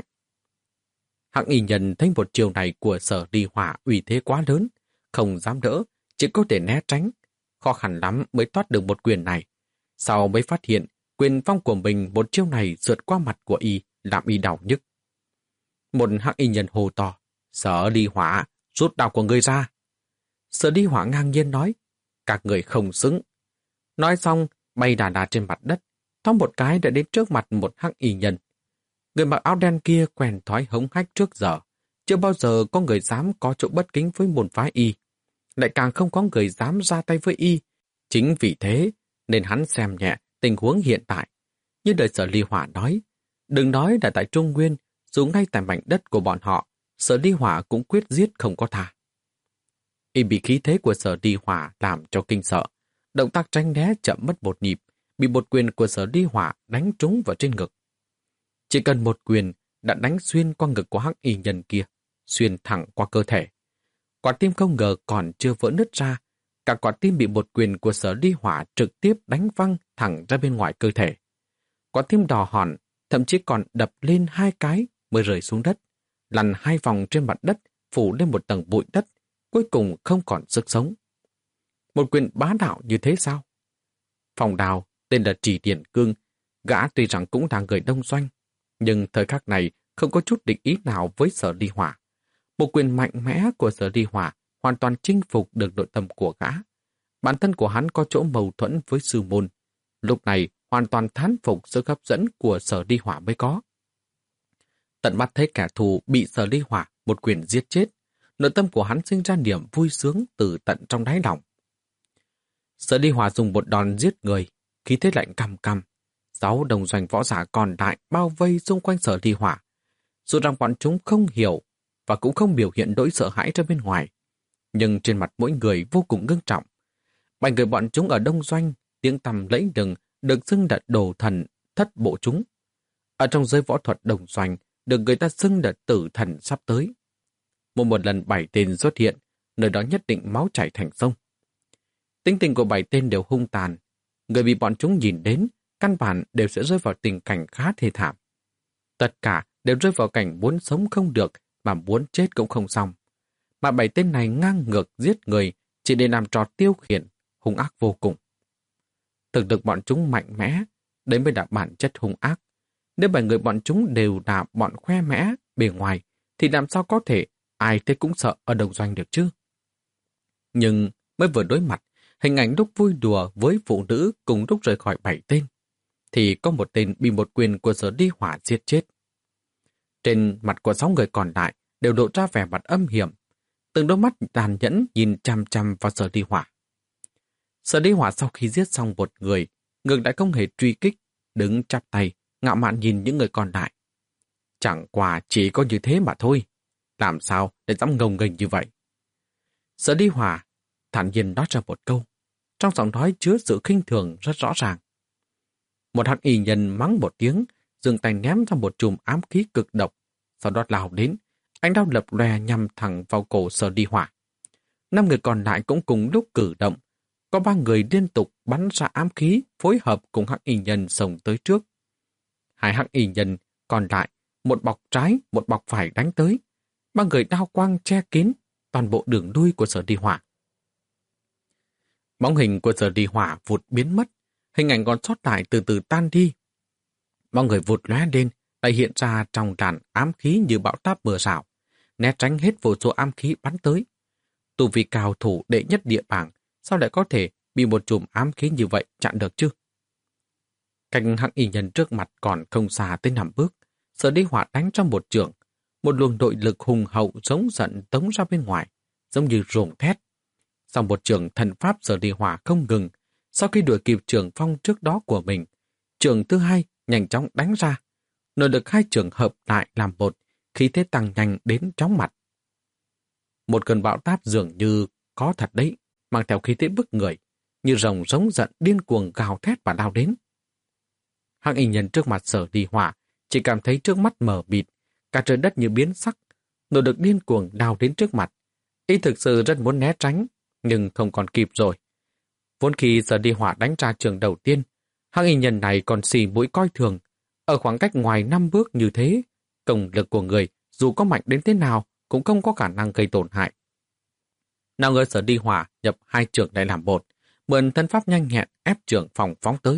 Hắc y nhân thấy một chiều này của Sở Ly Hỏa uy thế quá lớn, không dám đỡ, chỉ có thể né tránh. Khó khăn lắm mới thoát được một quyền này. Sau mới phát hiện, quyền phong của mình một chiêu này sượt qua mặt của y, làm y đau nhức. Một hắc y nhân hô to, Sở Ly Hỏa, rút đao của người ra. Sở Ly Hỏa ngang nhiên nói, các người không xứng. Nói xong, bay đà đà trên mặt đất, thoáng một cái đã đến trước mặt một hắc y nhân. Người mặc áo đen kia quen thói hống hách trước giờ, chưa bao giờ có người dám có chỗ bất kính với môn phái y, lại càng không có người dám ra tay với y. Chính vì thế, nên hắn xem nhẹ tình huống hiện tại. Như đời Sở Ly Hỏa nói, đừng nói là tại Trung Nguyên, dù ngay tại mảnh đất của bọn họ, Sở Ly Hỏa cũng quyết giết không có tha. Y bị khí thế của Sở Ly Hỏa làm cho kinh sợ, động tác tránh né chậm mất một nhịp, bị một quyền của Sở Ly Hỏa đánh trúng vào trên ngực. Chỉ cần một quyền đã đánh xuyên qua ngực của hắc y nhân kia, xuyên thẳng qua cơ thể. Quả tim không ngờ còn chưa vỡ nứt ra, cả quả tim bị một quyền của Sở Ly Hỏa trực tiếp đánh văng thẳng ra bên ngoài cơ thể. Quả tim đỏ hòn, thậm chí còn đập lên hai cái mới rơi xuống đất, lăn hai vòng trên mặt đất, phủ lên một tầng bụi đất, cuối cùng không còn sức sống. Một quyền bá đạo như thế sao? Phong Đao, tên là Trì Điền Cương, gã tuy rằng cũng là người đông doanh, nhưng thời khắc này không có chút định ý nào với Sở Ly Hỏa. Một quyền mạnh mẽ của Sở Ly Hỏa hoàn toàn chinh phục được nội tâm của gã. Bản thân của hắn có chỗ mâu thuẫn với sư môn, lúc này hoàn toàn thán phục sự hấp dẫn của Sở Ly Hỏa mới có. Tận mắt thấy kẻ thù bị Sở Ly Hỏa một quyền giết chết, nội tâm của hắn sinh ra niềm vui sướng từ tận trong đáy lòng. Sở Ly Hỏa dùng một đòn giết người, khí thế lạnh căm căm. Sáu đồng doanh võ giả còn lại bao vây xung quanh Sở Ly Hỏa. Dù rằng bọn chúng không hiểu và cũng không biểu hiện nỗi sợ hãi ra bên ngoài, nhưng trên mặt mỗi người vô cùng ngưng trọng. Bảy người bọn chúng ở đông doanh, tiếng tăm lẫy lừng, được xưng là đồ thần, thất bộ chúng. Ở trong giới võ thuật đồng doanh, được người ta xưng là tử thần sắp tới. Một một lần bảy tên xuất hiện, nơi đó nhất định máu chảy thành sông. Tính tình của bảy tên đều hung tàn. Người bị bọn chúng nhìn đến, căn bản đều sẽ rơi vào tình cảnh khá thê thảm. Tất cả đều rơi vào cảnh muốn sống không được, mà muốn chết cũng không xong. Mà bảy tên này ngang ngược giết người, chỉ để làm trò tiêu khiển, hung ác vô cùng. Thực lực bọn chúng mạnh mẽ, đấy mới là bản chất hung ác. Nếu bảy người bọn chúng đều là bọn khoe mẽ, bề ngoài, thì làm sao có thể ai thấy cũng sợ ở đồng doanh được chứ? Nhưng mới vừa đối mặt, hình ảnh lúc vui đùa với phụ nữ cùng lúc rời khỏi bảy tên, thì có một tên bị một quyền của Sở Ly Hỏa giết chết. Trên mặt của sáu người còn lại đều lộ ra vẻ mặt âm hiểm, từng đôi mắt tàn nhẫn nhìn chằm chằm vào Sở Ly Hỏa. Sở Ly Hỏa sau khi giết xong một người, ngược lại không hề truy kích, đứng chắp tay, ngạo mạn nhìn những người còn lại. Chẳng qua chỉ có như thế mà thôi, làm sao để dám ngông nghênh như vậy? Sở Ly Hỏa thản nhiên nói ra một câu, trong giọng nói chứa sự khinh thường rất rõ ràng. Một hắc y nhân mắng một tiếng, giương tay ném ra một chùm ám khí cực độc, sau đó lao đến, ánh đao lập lòe nhằm thẳng vào cổ Sở Ly Hỏa. Năm người còn lại cũng cùng lúc cử động, có ba người liên tục bắn ra ám khí phối hợp cùng hắc y nhân xông tới trước. Hai hắc y nhân còn lại, một bọc trái, một bọc phải đánh tới. Ba người đao quang che kín toàn bộ đường lui của Sở Ly Hỏa. Bóng hình của Sở Ly Hỏa vụt biến mất, hình ảnh còn sót lại từ từ tan đi. Mọi người vụt lóe lên, lại hiện ra trong đàn ám khí như bão táp mưa rào, né tránh hết vô số ám khí bắn tới. Tu vi cao thủ đệ nhất địa bảng, sao lại có thể bị một chùm ám khí như vậy chặn được chứ? Cạnh hắc y nhân trước mặt còn không xa tới năm bước, Sở Ly Hỏa đánh trong một trường, một luồng nội lực hùng hậu giống giận tống ra bên ngoài, giống như rồng thét. Sau một trường thần pháp Sở Ly Hỏa không ngừng, sau khi đuổi kịp trường phong trước đó của mình, trường thứ hai nhanh chóng đánh ra, nội lực hai trường hợp lại làm một, khí thế tăng nhanh đến chóng mặt. Một cơn bão táp dường như có thật đấy, mang theo khí thế bức người, như rồng giống giận điên cuồng gào thét và lao đến. Hắc y nhân trước mặt Sở Ly Hỏa chỉ cảm thấy trước mắt mờ mịt, cả trời đất như biến sắc, nội lực điên cuồng lao đến trước mặt. Y thực sự rất muốn né tránh, nhưng không còn kịp rồi. Vốn khi Sở Ly Hỏa đánh ra trường đầu tiên, hắc y nhân này còn xì mũi coi thường. Ở khoảng cách ngoài năm bước như thế, công lực của người dù có mạnh đến thế nào cũng không có khả năng gây tổn hại. Nào ngờ Sở Ly Hỏa nhập hai trường lại làm một, mượn thân pháp nhanh nhẹn ép trường phòng phóng tới.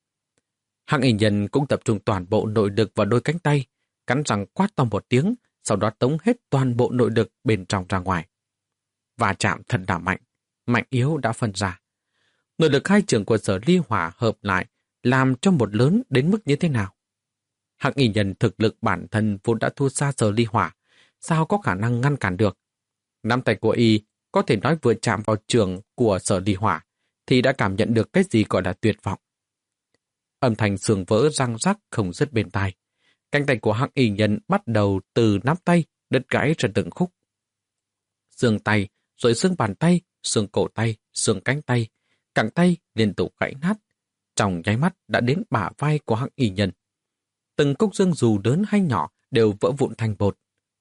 Hắc y nhân cũng tập trung toàn bộ nội lực vào đôi cánh tay, cắn răng quát to một tiếng, sau đó tống hết toàn bộ nội lực bên trong ra ngoài. Và chạm thật là mạnh, mạnh yếu đã phân ra. Nội lực hai trường của Sở Ly Hỏa hợp lại làm cho một lớn đến mức như thế nào? Hắc y nhân thực lực bản thân vốn đã thua xa Sở Ly Hỏa, sao có khả năng ngăn cản được? Nắm tay của y có thể nói vừa chạm vào trường của Sở Ly Hỏa thì đã cảm nhận được cái gì gọi là tuyệt vọng. Âm thanh xương vỡ răng rắc không dứt bên tai. Cánh tay của hắc y nhân bắt đầu từ nắm tay đứt gãy ra từng khúc. Xương tay, rồi xương bàn tay, xương cổ tay, xương cánh tay, cẳng tay liên tục gãy nát. Trong nháy mắt đã đến bả vai của hắc y nhân. Từng cúc xương dù lớn hay nhỏ đều vỡ vụn thành bột.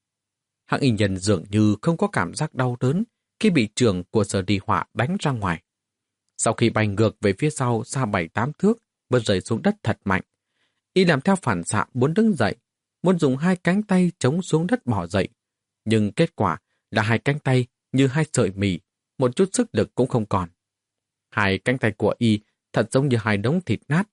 Hắc y nhân dường như không có cảm giác đau đớn khi bị trường của Sở Ly Hỏa đánh ra ngoài. Sau khi bay ngược về phía sau xa bảy tám thước, vừa rơi xuống đất thật mạnh. Y làm theo phản xạ muốn đứng dậy, muốn dùng hai cánh tay chống xuống đất bỏ dậy. Nhưng kết quả là hai cánh tay như hai sợi mì, một chút sức lực cũng không còn. Hai cánh tay của Y thật giống như hai đống thịt nát.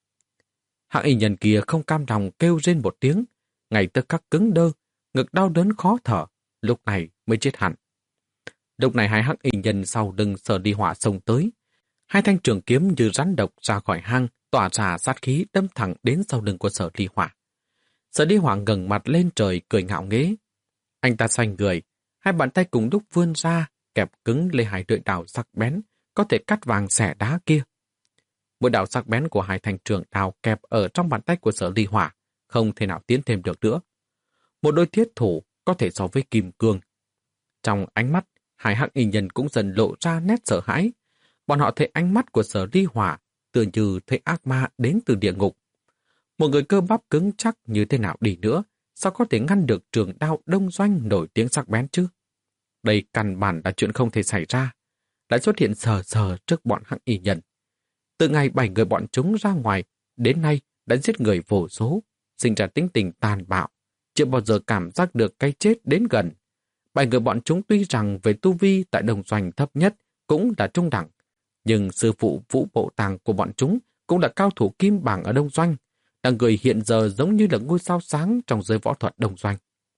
Hắc y nhân kia không cam lòng kêu rên một tiếng, ngay tức khắc cứng đơ, ngực đau đớn khó thở, lúc này mới chết hẳn. Lúc này hai hắc y nhân sau lưng Sở Ly Hỏa xông tới, hai thanh trường kiếm như rắn độc ra khỏi hang, tỏa ra sát khí đâm thẳng đến sau lưng của Sở Ly Hỏa. Sở Ly Hỏa ngẩng mặt lên trời cười ngạo nghễ. Anh ta xoay người, hai bàn tay cùng lúc vươn ra, kẹp cứng lấy hai lưỡi đao sắc bén, có thể cắt vàng xẻ đá kia. Mũi đao sắc bén của hai thanh trường đao kẹp ở trong bàn tay của Sở Ly Hỏa, không thể nào tiến thêm được nữa. Một đôi thiết thủ có thể so với kim cương. Trong ánh mắt, hai hắc y nhân cũng dần lộ ra nét sợ hãi. Bọn họ thấy ánh mắt của Sở Ly Hỏa tựa như thấy ác ma đến từ địa ngục. Một người cơ bắp cứng chắc như thế nào đi nữa sao có thể ngăn được trường đao đông doanh nổi tiếng sắc bén chứ? Đây căn bản là chuyện không thể xảy ra, lại xuất hiện sờ sờ trước bọn Hắc Y Nhân. Từ ngày bảy người bọn chúng ra ngoài, đến nay đã giết người vô số, sinh ra tính tình tàn bạo, chưa bao giờ cảm giác được cái chết đến gần. Bảy người bọn chúng tuy rằng về tu vi tại Đông Doanh thấp nhất cũng là trung đẳng, nhưng sư phụ Vũ Bộ Tàng của bọn chúng cũng là cao thủ kim bảng ở Đông Doanh, là người hiện giờ giống như là ngôi sao sáng trong giới võ thuật Đông Doanh.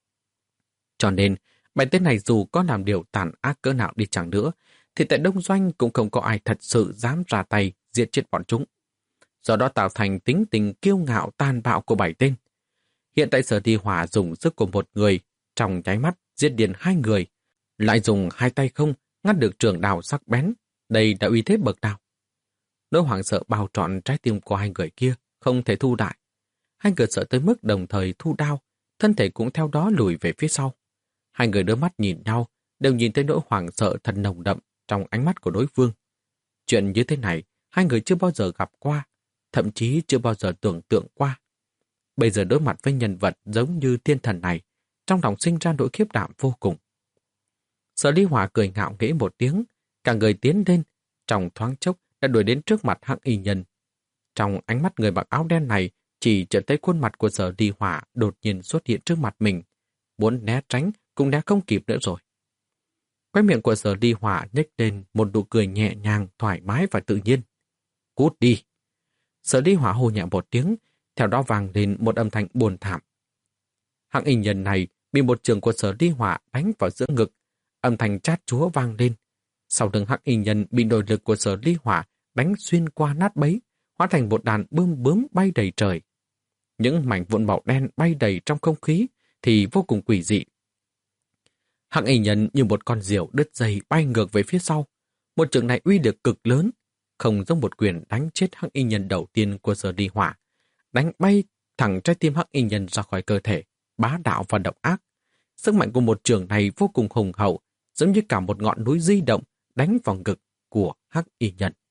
Cho nên, bảy tên này dù có làm điều tàn ác cỡ nào đi chẳng nữa, thì tại Đông Doanh cũng không có ai thật sự dám ra tay giết chết bọn chúng. Do đó tạo thành tính tình kiêu ngạo tàn bạo của bảy tên. Hiện tại Sở Đi Hỏa dùng sức của một người, trong nháy mắt giết điên hai người, lại dùng hai tay không ngăn được trường đao sắc bén. Đây đã uy thế bậc nào? Nỗi hoảng sợ bao trọn trái tim của hai người kia, không thể thu lại. Hai người sợ tới mức đồng thời thu đao, thân thể cũng theo đó lùi về phía sau. Hai người đưa mắt nhìn nhau, đều nhìn thấy nỗi hoảng sợ thật nồng đậm trong ánh mắt của đối phương. Chuyện như thế này, hai người chưa bao giờ gặp qua, thậm chí chưa bao giờ tưởng tượng qua. Bây giờ đối mặt với nhân vật giống như thiên thần này, trong lòng sinh ra nỗi khiếp đảm vô cùng. Sở Ly Hỏa cười ngạo nghễ một tiếng, cả người tiến lên, trong thoáng chốc đã đuổi đến trước mặt Hắc Y Nhân. Trong ánh mắt người mặc áo đen này, chỉ chợt thấy khuôn mặt của Sở Ly Hỏa đột nhiên xuất hiện trước mặt mình. Muốn né tránh cũng né không kịp nữa rồi. Quay miệng của Sở Ly Hỏa nhếch lên một nụ cười nhẹ nhàng, thoải mái và tự nhiên. Cút đi! Sở Ly Hỏa hô nhẹ một tiếng, theo đó vang lên một âm thanh buồn thảm. Hắc Y Nhân này bị một trường của Sở Ly Hỏa đánh vào giữa ngực, âm thanh chát chúa vang lên. Sau lưng Hắc Y Nhân bị nội lực của Sở Ly Hỏa đánh xuyên qua nát bấy, hóa thành một đàn bươm bướm bay đầy trời. Những mảnh vụn màu đen bay đầy trong không khí thì vô cùng quỷ dị. Hắc Y Nhân như một con diều đứt dây bay ngược về phía sau. Một trường này uy lực cực lớn, không giống một quyền đánh chết Hắc Y Nhân đầu tiên của Sở Ly Hỏa, đánh bay thẳng trái tim Hắc Y Nhân ra khỏi cơ thể, bá đạo và độc ác. Sức mạnh của một trường này vô cùng hùng hậu, giống như cả một ngọn núi di động đánh vào ngực của Hắc Y Nhân.